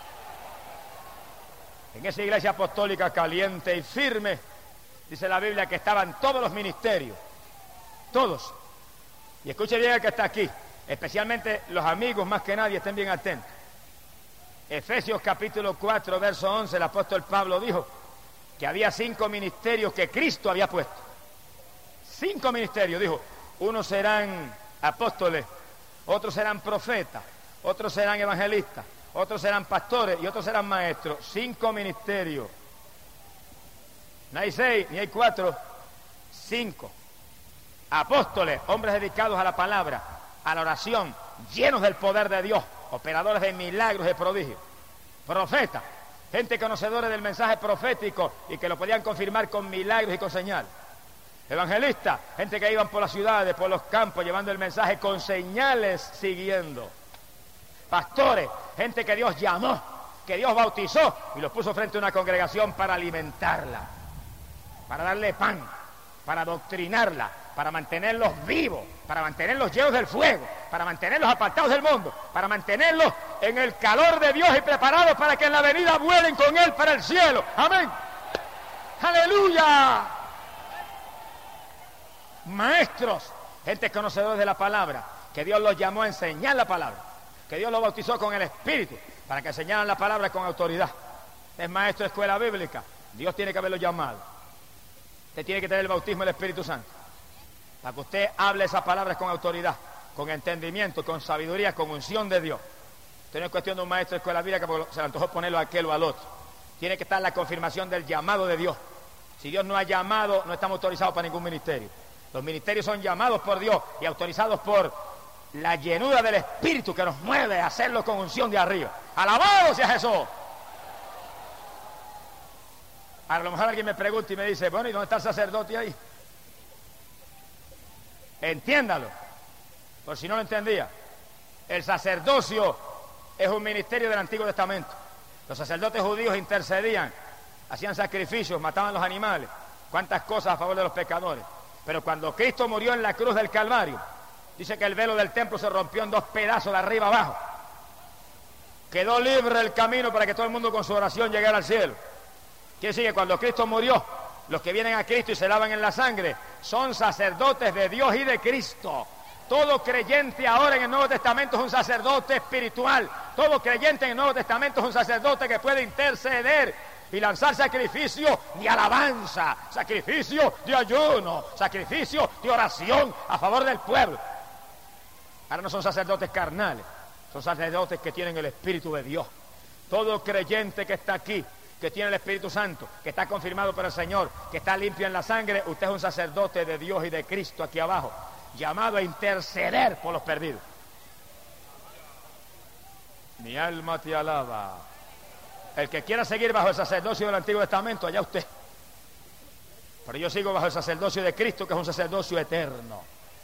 En esa iglesia apostólica caliente y firme, dice la Biblia que estaban todos los ministerios, todos. Y escuche bien el que está aquí, especialmente los amigos más que nadie, estén bien atentos. Efesios capítulo cuatro, verso once, el apóstol Pablo dijo que había cinco ministerios que Cristo había puesto. Cinco ministerios, dijo, unos serán apóstoles, otros serán profetas, otros serán evangelistas, otros serán pastores y otros serán maestros. Cinco ministerios. No hay seis, ni hay cuatro, cinco. Apóstoles, hombres dedicados a la palabra, a la oración, llenos del poder de Dios, operadores de milagros y prodigios. Profetas, gente conocedora del mensaje profético y que lo podían confirmar con milagros y con señales. Evangelistas, gente que iban por las ciudades, por los campos, llevando el mensaje con señales siguiendo. Pastores, gente que Dios llamó, que Dios bautizó y los puso frente a una congregación para alimentarla, para darle pan, para adoctrinarla, para mantenerlos vivos, para mantenerlos llenos del fuego, para mantenerlos apartados del mundo, para mantenerlos en el calor de Dios y preparados para que en la venida vuelen con Él para el cielo. Amén. ¡Aleluya! Maestros, gente conocedores de la palabra, que Dios los llamó a enseñar la palabra, que Dios los bautizó con el Espíritu, para que enseñaran la palabra con autoridad. Es maestro de escuela bíblica, Dios tiene que haberlo llamado. Usted tiene que tener el bautismo del Espíritu Santo, para que usted hable esas palabras con autoridad, con entendimiento, con sabiduría, con unción de Dios. Esto no es cuestión de un maestro de escuela bíblica porque se le antojó ponerlo a aquel o al otro. Tiene que estar la confirmación del llamado de Dios. Si Dios no ha llamado, no estamos autorizados para ningún ministerio. Los ministerios son llamados por Dios y autorizados por la llenura del Espíritu que nos mueve a hacerlo con unción de arriba. ¡Alabado sea Jesús! A lo mejor alguien me pregunta y me dice, bueno, ¿y dónde está el sacerdote ahí? Entiéndalo, por si no lo entendía. El sacerdocio es un ministerio del Antiguo Testamento. Los sacerdotes judíos intercedían, hacían sacrificios, mataban los animales, cuántas cosas a favor de los pecadores. Pero cuando Cristo murió en la cruz del Calvario, dice que el velo del templo se rompió en dos pedazos de arriba abajo. Quedó libre el camino para que todo el mundo con su oración llegara al cielo. Quiere decir que cuando Cristo murió, los que vienen a Cristo y se lavan en la sangre son sacerdotes de Dios y de Cristo. Todo creyente ahora en el Nuevo Testamento es un sacerdote espiritual. Todo creyente en el Nuevo Testamento es un sacerdote que puede interceder y lanzar sacrificio de alabanza, sacrificio de ayuno, sacrificio de oración a favor del pueblo. Ahora no son sacerdotes carnales, son sacerdotes que tienen el Espíritu de Dios. Todo creyente que está aquí, que tiene el Espíritu Santo, que está confirmado por el Señor, que está limpio en la sangre, usted es un sacerdote de Dios y de Cristo aquí abajo, llamado a interceder por los perdidos. Mi alma te alaba. El que quiera seguir bajo el sacerdocio del Antiguo Testamento, allá usted. Pero yo sigo bajo el sacerdocio de Cristo, que es un sacerdocio eterno.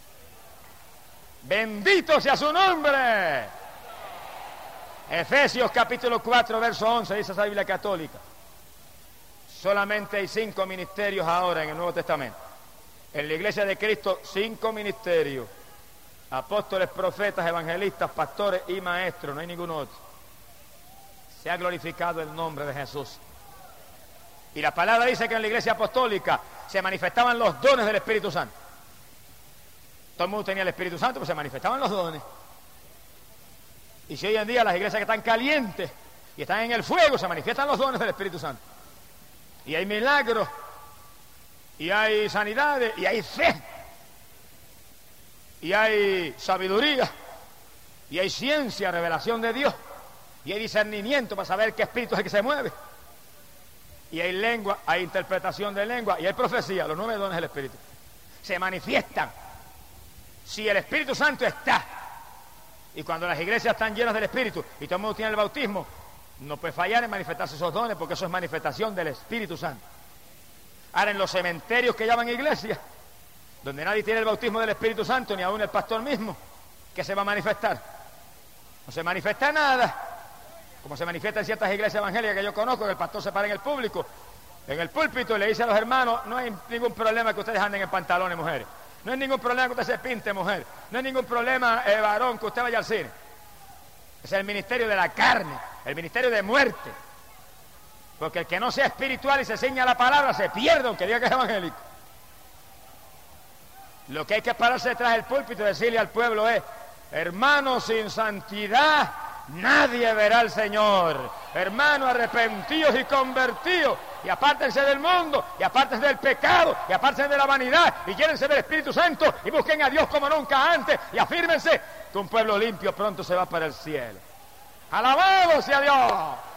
Bendito sea su nombre. Efesios capítulo cuatro, verso once, dice esa Biblia católica. Solamente hay cinco ministerios ahora en el Nuevo Testamento. En la iglesia de Cristo, cinco ministerios. Apóstoles, profetas, evangelistas, pastores y maestros, no hay ninguno otro. Se ha glorificado el nombre de Jesús. Y la palabra dice que en la iglesia apostólica se manifestaban los dones del Espíritu Santo. Todo el mundo tenía el Espíritu Santo, pues se manifestaban los dones. Y si hoy en día las iglesias que están calientes y están en el fuego, se manifiestan los dones del Espíritu Santo. Y hay milagros, y hay sanidades, y hay fe, y hay sabiduría, y hay ciencia, revelación de Dios, y hay discernimiento para saber qué espíritu es el que se mueve. Y hay lengua, hay interpretación de lengua, y hay profecía, los nueve dones del Espíritu. Se manifiestan. Si el Espíritu Santo está, y cuando las iglesias están llenas del Espíritu, y todo el mundo tiene el bautismo, no puede fallar en manifestarse esos dones, porque eso es manifestación del Espíritu Santo. Ahora, en los cementerios que llaman iglesias, donde nadie tiene el bautismo del Espíritu Santo, ni aún el pastor mismo, ¿qué se va a manifestar? No se manifiesta nada. Como se manifiesta en ciertas iglesias evangélicas que yo conozco, que el pastor se para en el público en el púlpito y le dice a los hermanos, no hay ningún problema que ustedes anden en pantalones, mujeres. No hay ningún problema que usted se pinte, mujer. No hay ningún problema, eh, varón, que usted vaya al cine. Es el ministerio de la carne, el ministerio de muerte. Porque el que no sea espiritual y se ciña a la palabra se pierde, aunque diga que es evangélico. Lo que hay que pararse detrás del púlpito y decirle al pueblo es, hermanos, sin santidad nadie verá al Señor. Hermanos, arrepentidos y convertidos, y apártense del mundo, y apártense del pecado, y apártense de la vanidad, y llénense del Espíritu Santo, y busquen a Dios como nunca antes, y afírmense que un pueblo limpio pronto se va para el cielo. ¡Alabado sea Dios!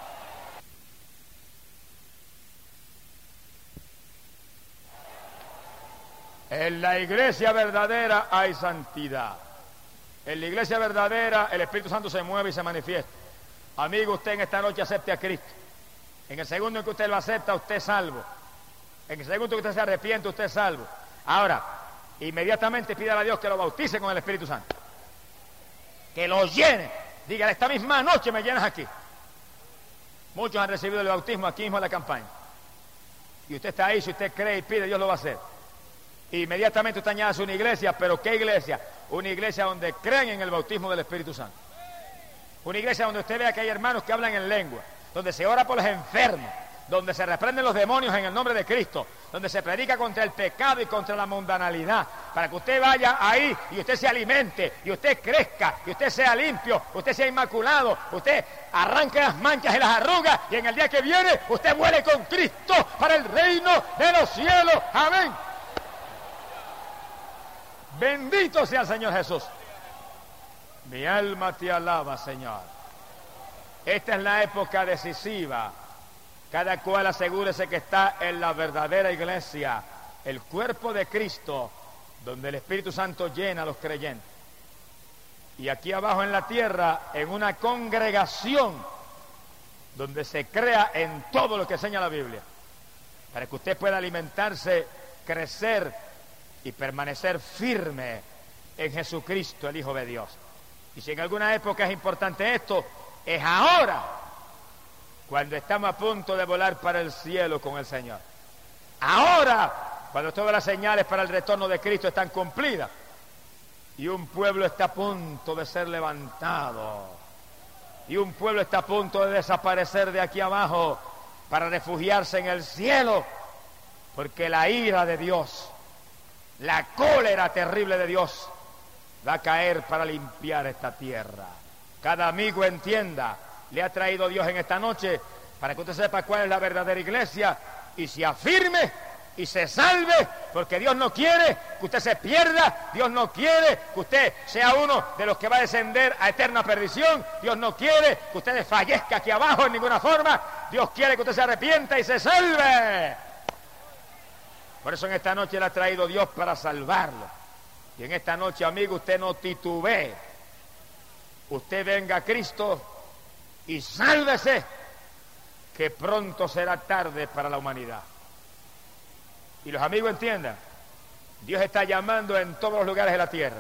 En la iglesia verdadera hay santidad. En la iglesia verdadera el Espíritu Santo se mueve y se manifiesta. Amigo, usted en esta noche acepte a Cristo. En el segundo en que usted lo acepta, usted es salvo. En el segundo en que usted se arrepiente, usted es salvo. Ahora, inmediatamente pídale a Dios que lo bautice con el Espíritu Santo. Que lo llene. Dígale, esta misma noche me llenas aquí. Muchos han recibido el bautismo aquí mismo en la campaña. Y usted está ahí, si usted cree y pide, Dios lo va a hacer. Inmediatamente usted añade una iglesia, pero ¿qué iglesia? Una iglesia donde creen en el bautismo del Espíritu Santo. Una iglesia donde usted vea que hay hermanos que hablan en lengua, donde se ora por los enfermos, donde se reprenden los demonios en el nombre de Cristo, donde se predica contra el pecado y contra la mundanalidad, para que usted vaya ahí y usted se alimente, y usted crezca, y usted sea limpio, usted sea inmaculado, usted arranque las manchas y las arrugas, y en el día que viene usted muere con Cristo para el reino de los cielos. Amén. Bendito sea el Señor Jesús. Mi alma te alaba, Señor. Esta es la época decisiva. Cada cual asegúrese que está en la verdadera iglesia, el cuerpo de Cristo, donde el Espíritu Santo llena a los creyentes. Y aquí abajo en la tierra, en una congregación, donde se crea en todo lo que enseña la Biblia, para que usted pueda alimentarse, crecer y permanecer firme en Jesucristo, el Hijo de Dios. Y si en alguna época es importante esto, es ahora, cuando estamos a punto de volar para el cielo con el Señor. Ahora, cuando todas las señales para el retorno de Cristo están cumplidas y un pueblo está a punto de ser levantado y un pueblo está a punto de desaparecer de aquí abajo para refugiarse en el cielo, porque la ira de Dios, la cólera terrible de Dios va a caer para limpiar esta tierra. Cada amigo entienda, le ha traído Dios en esta noche para que usted sepa cuál es la verdadera iglesia y se afirme y se salve, porque Dios no quiere que usted se pierda, Dios no quiere que usted sea uno de los que va a descender a eterna perdición, Dios no quiere que usted desfallezca aquí abajo en ninguna forma, Dios quiere que usted se arrepienta y se salve. Por eso en esta noche le ha traído Dios para salvarlo. Y en esta noche, amigo, usted no titubee. Usted venga a Cristo y sálvese, que pronto será tarde para la humanidad. Y los amigos entiendan, Dios está llamando en todos los lugares de la tierra.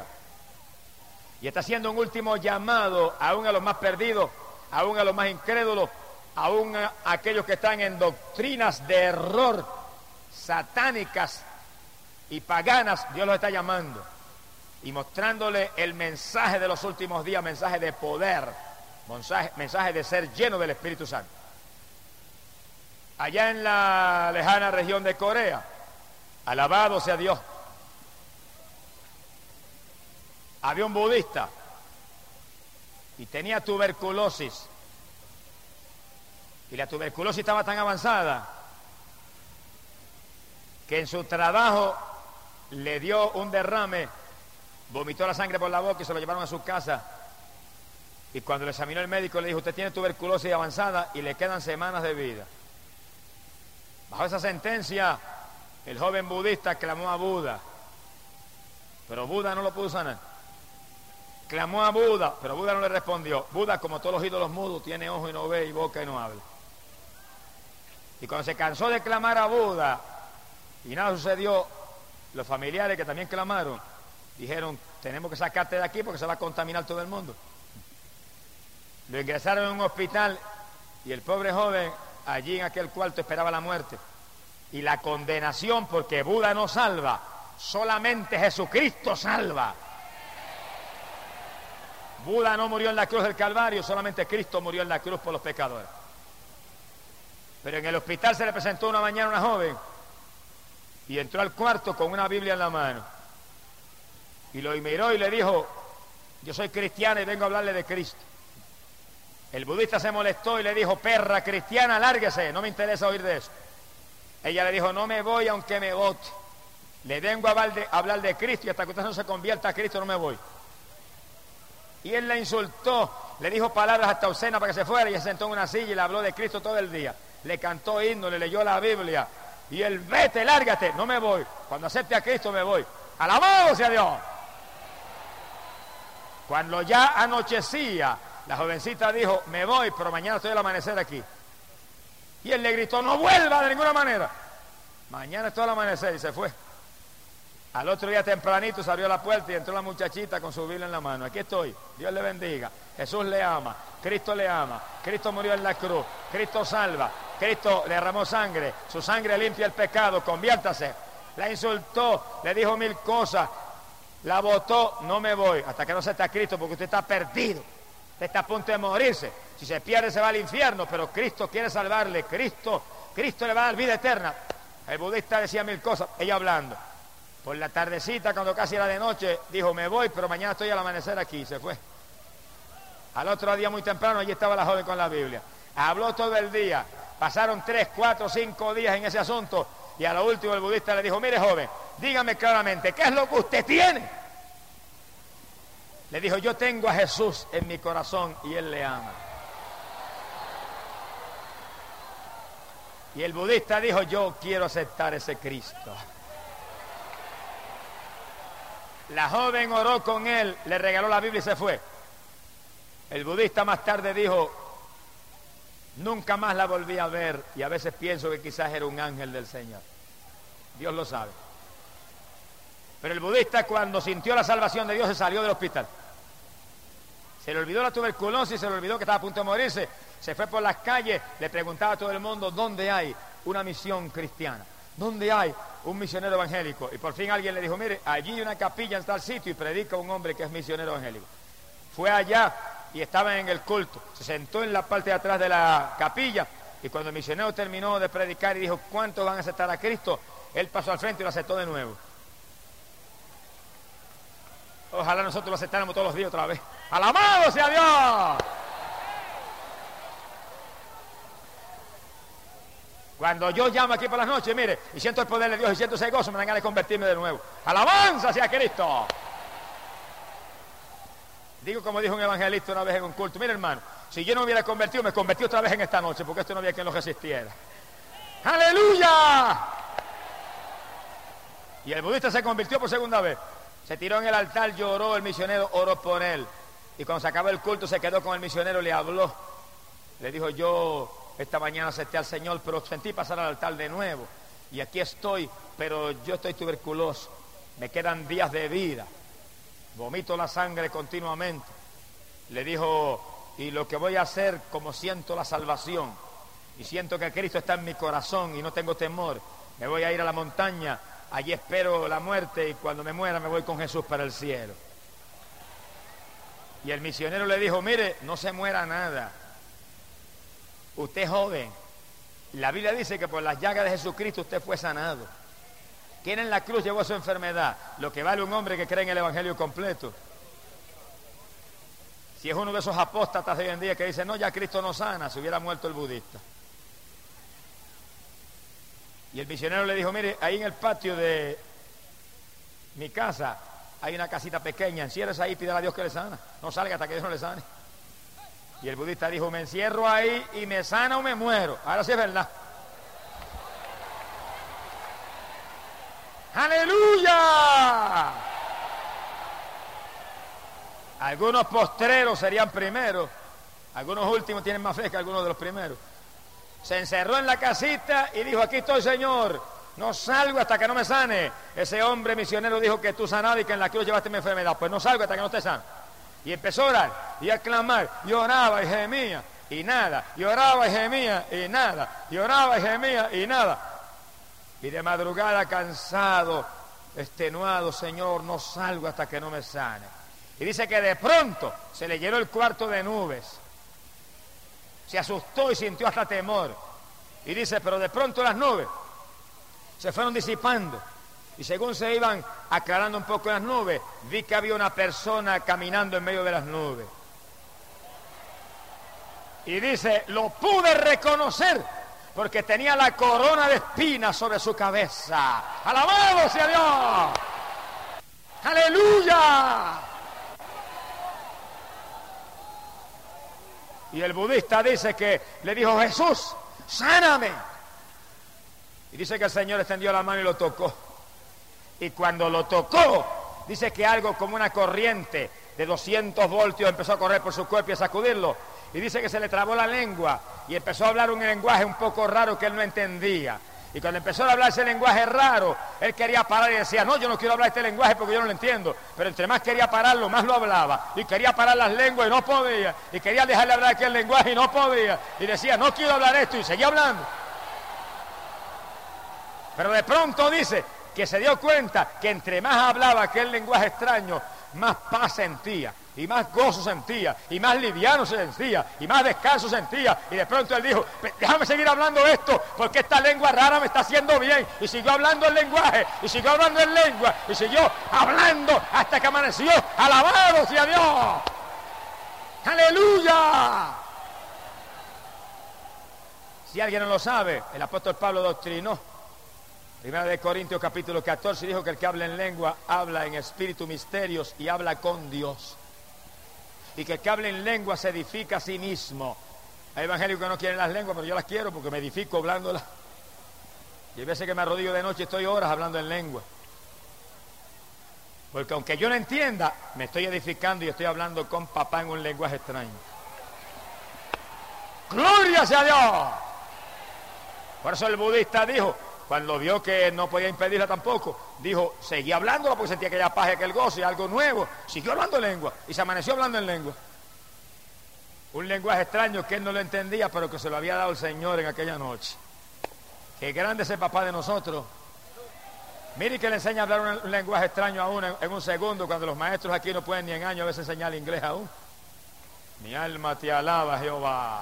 Y está haciendo un último llamado aún a los más perdidos, aún a los más incrédulos, aún a aquellos que están en doctrinas de error, satánicas y paganas. Dios los está llamando y mostrándole el mensaje de los últimos días, mensaje de poder, mensaje, mensaje de ser lleno del Espíritu Santo. Allá en la lejana región de Corea, alabado sea Dios, había un budista y tenía tuberculosis, y la tuberculosis estaba tan avanzada que en su trabajo le dio un derrame, vomitó la sangre por la boca y se lo llevaron a su casa. Y cuando lo examinó el médico le dijo, usted tiene tuberculosis avanzada y le quedan semanas de vida. Bajo esa sentencia, el joven budista clamó a Buda, pero Buda no lo pudo sanar. Clamó a Buda, pero Buda no le respondió. Buda, como todos los ídolos mudos, tiene ojo y no ve, y boca y no habla. Y cuando se cansó de clamar a Buda y nada sucedió, los familiares que también clamaron dijeron, tenemos que sacarte de aquí porque se va a contaminar todo el mundo. Lo ingresaron en un hospital y el pobre joven allí en aquel cuarto esperaba la muerte. y la condenación, porque Buda no salva, solamente Jesucristo salva. Buda no murió en la cruz del Calvario, solamente Cristo murió en la cruz por los pecadores. Pero en el hospital se le presentó una mañana una joven y entró al cuarto con una Biblia en la mano y lo miró y le dijo: yo soy cristiana y vengo a hablarle de Cristo. El budista se molestó y le dijo: perra cristiana, lárguese, no me interesa oír de eso. Ella le dijo: no me voy aunque me vote, le vengo a hablar de, a hablar de Cristo y hasta que usted no se convierta a Cristo no me voy. Y él la insultó, le dijo palabras hasta obscenas para que se fuera, y se sentó en una silla y le habló de Cristo todo el día. Le cantó himno, le leyó la Biblia, y él: vete, lárgate, no me voy, cuando acepte a Cristo me voy. ¡Alabado sea Dios! Cuando ya anochecía, la jovencita dijo: me voy, pero mañana estoy al amanecer aquí. Y él le gritó: no vuelva de ninguna manera, mañana estoy al amanecer, y se fue. Al otro día tempranito se abrió la puerta y entró la muchachita con su Biblia en la mano. Aquí estoy, Dios le bendiga, Jesús le ama, Cristo le ama, Cristo murió en la cruz, Cristo salva, Cristo le derramó sangre, su sangre limpia el pecado, conviértase. La insultó, le dijo mil cosas, la botó: no me voy hasta que no se está Cristo, porque usted está perdido, usted está a punto de morirse, si se pierde se va al infierno, pero Cristo quiere salvarle, Cristo, Cristo le va a dar vida eterna. El budista decía mil cosas, ella hablando. Por la tardecita, cuando casi era de noche, dijo: me voy, pero mañana estoy al amanecer aquí, y se fue. Al otro día muy temprano, allí estaba la joven con la Biblia. Habló todo el día, pasaron tres, cuatro, cinco días en ese asunto, y a lo último el budista le dijo: mire joven, dígame claramente, ¿qué es lo que usted tiene? Le dijo: yo tengo a Jesús en mi corazón y Él le ama. Y el budista dijo: yo quiero aceptar ese Cristo. La joven oró con él, le regaló la Biblia y se fue. El budista más tarde dijo: nunca más la volví a ver, y a veces pienso que quizás era un ángel del Señor. Dios lo sabe. Pero el budista, cuando sintió la salvación de Dios, se salió del hospital. Se le olvidó la tuberculosis, se le olvidó que estaba a punto de morirse. Se fue por las calles, le preguntaba a todo el mundo: ¿dónde hay una misión cristiana? ¿Dónde hay un misionero evangélico? Y por fin alguien le dijo: mire, allí hay una capilla en tal sitio y predica un hombre que es misionero evangélico. Fue allá y estaba en el culto. Se sentó en la parte de atrás de la capilla, y cuando el misionero terminó de predicar y dijo: ¿cuántos van a aceptar a Cristo?, él pasó al frente y lo aceptó de nuevo. Ojalá nosotros lo aceptáramos todos los días otra vez. ¡Alabado sea Dios! Cuando yo llamo aquí por las noches, mire, y siento el poder de Dios y siento ese gozo, me dan ganas de convertirme de nuevo. ¡Alabanza sea Cristo! Digo como dijo un evangelista una vez en un culto: mire hermano, si yo no me hubiera convertido, me convertí otra vez en esta noche, porque esto no había quien lo resistiera. ¡Aleluya! Y el budista se convirtió por segunda vez. Se tiró en el altar, lloró, el misionero oró por él. Y cuando se acabó el culto se quedó con el misionero, le habló. Le dijo: yo esta mañana acepté al Señor, pero sentí pasar al altar de nuevo. Y aquí estoy, pero yo estoy tuberculoso. Me quedan días de vida. Vomito la sangre continuamente. Le dijo: y lo que voy a hacer, como siento la salvación, y siento que Cristo está en mi corazón y no tengo temor, me voy a ir a la montaña, allí espero la muerte, y cuando me muera me voy con Jesús para el cielo. Y el misionero le dijo: mire, no se muera nada. Usted es joven. La Biblia dice que por las llagas de Jesucristo usted fue sanado. ¿Quién en la cruz llevó su enfermedad? Lo que vale un hombre que cree en el evangelio completo. Si es uno de esos apóstatas de hoy en día que dice: no, ya Cristo no sana, se hubiera muerto el budista. Y el misionero le dijo: mire, ahí en el patio de mi casa hay una casita pequeña, enciérrese ahí y pídale a Dios que le sana. No salga hasta que Dios no le sane. Y el budista dijo: me encierro ahí y me sana o me muero. Ahora sí es verdad. ¡Aleluya! Algunos postreros serían primeros, algunos últimos tienen más fe que algunos de los primeros. Se encerró en la casita y dijo: aquí estoy, Señor, no salgo hasta que no me sane. Ese hombre misionero dijo que tú sanabas y que en la cruz llevaste mi enfermedad. Pues no salgo hasta que no esté sano. Y empezó a orar y a clamar, y oraba y gemía y nada, y oraba y gemía y nada, y oraba y gemía y nada. Y de madrugada cansado, extenuado, Señor, no salgo hasta que no me sane. Y dice que de pronto se le llenó el cuarto de nubes. Se asustó y sintió hasta temor. Y dice, pero de pronto las nubes se fueron disipando. Y según se iban aclarando un poco las nubes, vi que había una persona caminando en medio de las nubes. Y dice, lo pude reconocer porque tenía la corona de espinas sobre su cabeza. ¡Alabado sea Dios! ¡Aleluya! Y el budista dice que le dijo, Jesús, sáname. Y dice que el Señor extendió la mano y lo tocó. Y cuando lo tocó, dice que algo como una corriente de doscientos voltios empezó a correr por su cuerpo y a sacudirlo. Y dice que se le trabó la lengua y empezó a hablar un lenguaje un poco raro que él no entendía. Y cuando empezó a hablar ese lenguaje raro, él quería parar y decía, no, yo no quiero hablar este lenguaje porque yo no lo entiendo. Pero entre más quería pararlo, más lo hablaba. Y quería parar las lenguas y no podía. Y quería dejarle hablar aquel lenguaje y no podía. Y decía, no quiero hablar esto, y seguía hablando. Pero de pronto dice que se dio cuenta que entre más hablaba aquel lenguaje extraño, más paz sentía, y más gozo sentía, y más liviano se sentía, y más descanso sentía. Y de pronto él dijo, déjame seguir hablando esto, porque esta lengua rara me está haciendo bien. Y siguió hablando el lenguaje, y siguió hablando en lengua, y siguió hablando hasta que amaneció. ¡Alabado sea Dios! ¡Aleluya! Si alguien no lo sabe, el apóstol Pablo doctrinó. Primera de Corintios capítulo catorce dijo que el que habla en lengua habla en espíritu misterios y habla con Dios. Y que el que habla en lengua se edifica a sí mismo. Hay evangélicos que no quieren las lenguas, pero yo las quiero porque me edifico hablándolas. Y hay veces que me arrodillo de noche y estoy horas hablando en lengua. Porque aunque yo no entienda, me estoy edificando y estoy hablando con papá en un lenguaje extraño. ¡Gloria sea a Dios! Por eso el budista dijo, cuando vio que no podía impedirla tampoco, dijo, seguí hablándola porque sentía aquella paz y aquel gozo y algo nuevo. Siguió hablando en lengua y se amaneció hablando en lengua. Un lenguaje extraño que él no lo entendía, pero que se lo había dado el Señor en aquella noche. Qué grande es el papá de nosotros. Mire que le enseña a hablar un, un lenguaje extraño a uno en, en un segundo, cuando los maestros aquí no pueden ni en años a veces enseñar inglés aún. Mi alma te alaba, Jehová.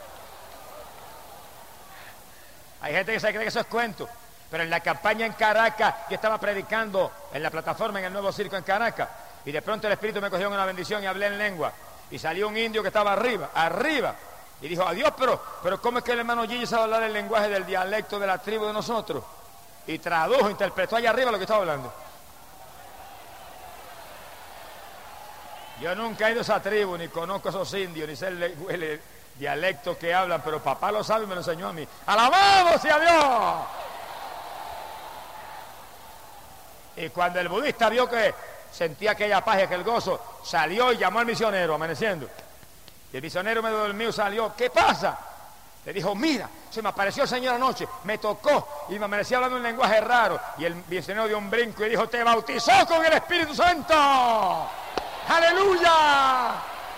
Hay gente que se cree que eso es cuento, pero en la campaña en Caracas, yo estaba predicando en la plataforma en el Nuevo Circo en Caracas, y de pronto el Espíritu me cogió en una bendición y hablé en lengua, y salió un indio que estaba arriba, arriba, y dijo, adiós, pero, pero ¿cómo es que el hermano Gigi sabe hablar el lenguaje del dialecto de la tribu de nosotros? Y tradujo, interpretó allá arriba lo que estaba hablando. Yo nunca he ido a esa tribu, ni conozco a esos indios, ni sé el, el, el dialecto que hablan, pero papá lo sabe y me lo enseñó a mí. ¡Alabado sea Dios! Y cuando el budista vio que sentía aquella paz y aquel gozo, salió y llamó al misionero, amaneciendo. Y el misionero medio dormido salió, ¿qué pasa? Le dijo, mira, se me apareció el Señor anoche, me tocó y me amanecía hablando un lenguaje raro. Y el misionero dio un brinco y dijo, te bautizó con el Espíritu Santo. ¡Aleluya!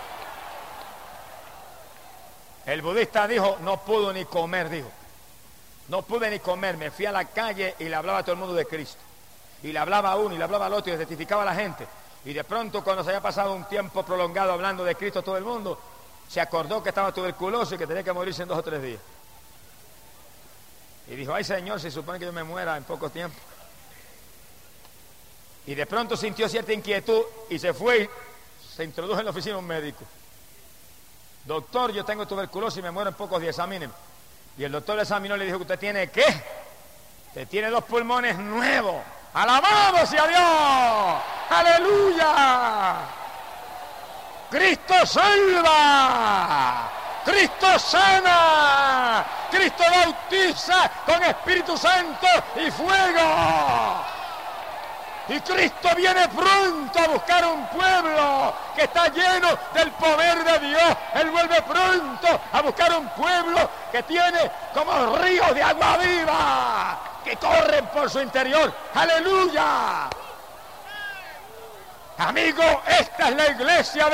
El budista dijo, no pudo ni comer, dijo. No pude ni comer, me fui a la calle y le hablaba a todo el mundo de Cristo. Y le hablaba a uno y le hablaba al otro y le testificaba a la gente. Y de pronto, cuando se había pasado un tiempo prolongado hablando de Cristo a todo el mundo, se acordó que estaba tuberculoso y que tenía que morirse en dos o tres días. Y dijo, ay Señor, se supone que yo me muera en poco tiempo. Y de pronto sintió cierta inquietud y se fue y se introdujo en la oficina un médico. Doctor, yo tengo tuberculosis y me muero en pocos días, examíneme. Y el doctor le examinó y le dijo, ¿usted tiene qué? Usted tiene dos pulmones nuevos. ¡Alabado sea Dios! ¡Aleluya! ¡Cristo salva! ¡Cristo sana! ¡Cristo bautiza con Espíritu Santo y fuego! Y Cristo viene pronto a buscar un pueblo que está lleno del poder de Dios. Él vuelve pronto a buscar un pueblo que tiene como ríos de agua viva que corren por su interior. ¡Aleluya! Amigo, esta es la iglesia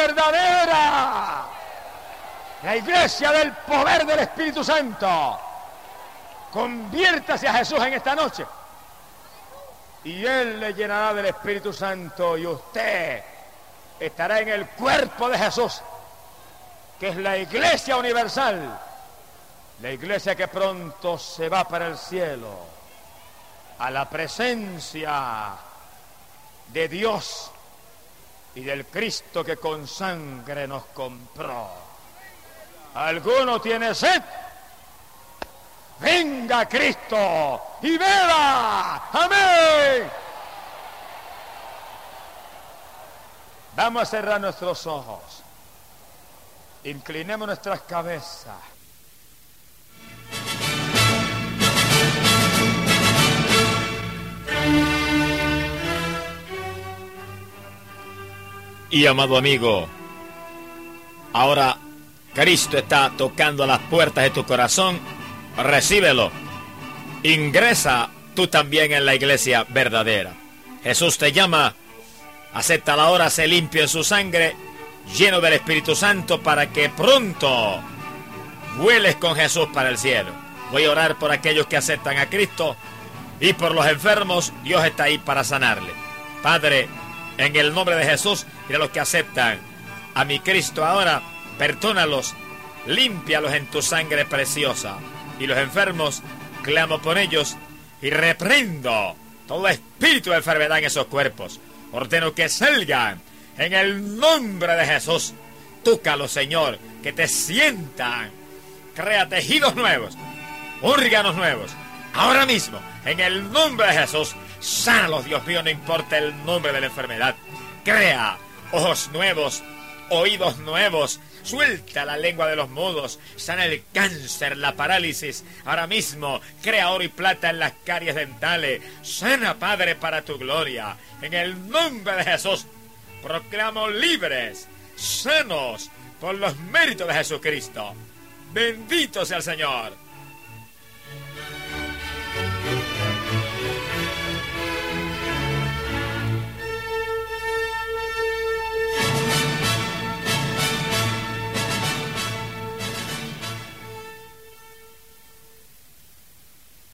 verdadera. La iglesia del poder del Espíritu Santo. Conviértase a Jesús en esta noche y Él le llenará del Espíritu Santo y usted estará en el cuerpo de Jesús, que es la iglesia universal, la iglesia que pronto se va para el cielo, a la presencia de Dios y del Cristo que con sangre nos compró. ¿Alguno tiene sed? Venga Cristo y beba. Amén. Vamos a cerrar nuestros ojos. Inclinemos nuestras cabezas. Y amado amigo, ahora Cristo está tocando a las puertas de tu corazón. Recíbelo. Ingresa tú también en la iglesia verdadera. Jesús te llama. Acéptala ahora, sé limpio en su sangre, lleno del Espíritu Santo, para que pronto vueles con Jesús para el cielo. Voy a orar por aquellos que aceptan a Cristo y por los enfermos. Dios está ahí para sanarle. Padre, en el nombre de Jesús, y de los que aceptan a mi Cristo ahora, perdónalos, límpialos en tu sangre preciosa. Y los enfermos, clamo por ellos y reprendo todo espíritu de enfermedad en esos cuerpos. Ordeno que salgan en el nombre de Jesús. Tócalos, Señor, que te sientan. Crea tejidos nuevos, órganos nuevos. Ahora mismo, en el nombre de Jesús, sánalos, Dios mío, no importa el nombre de la enfermedad. Crea ojos nuevos, oídos nuevos. Suelta la lengua de los mudos, sana el cáncer, la parálisis. Ahora mismo, crea oro y plata en las caries dentales. Sana, Padre, para tu gloria. En el nombre de Jesús, proclamo libres, sanos, por los méritos de Jesucristo. Bendito sea el Señor.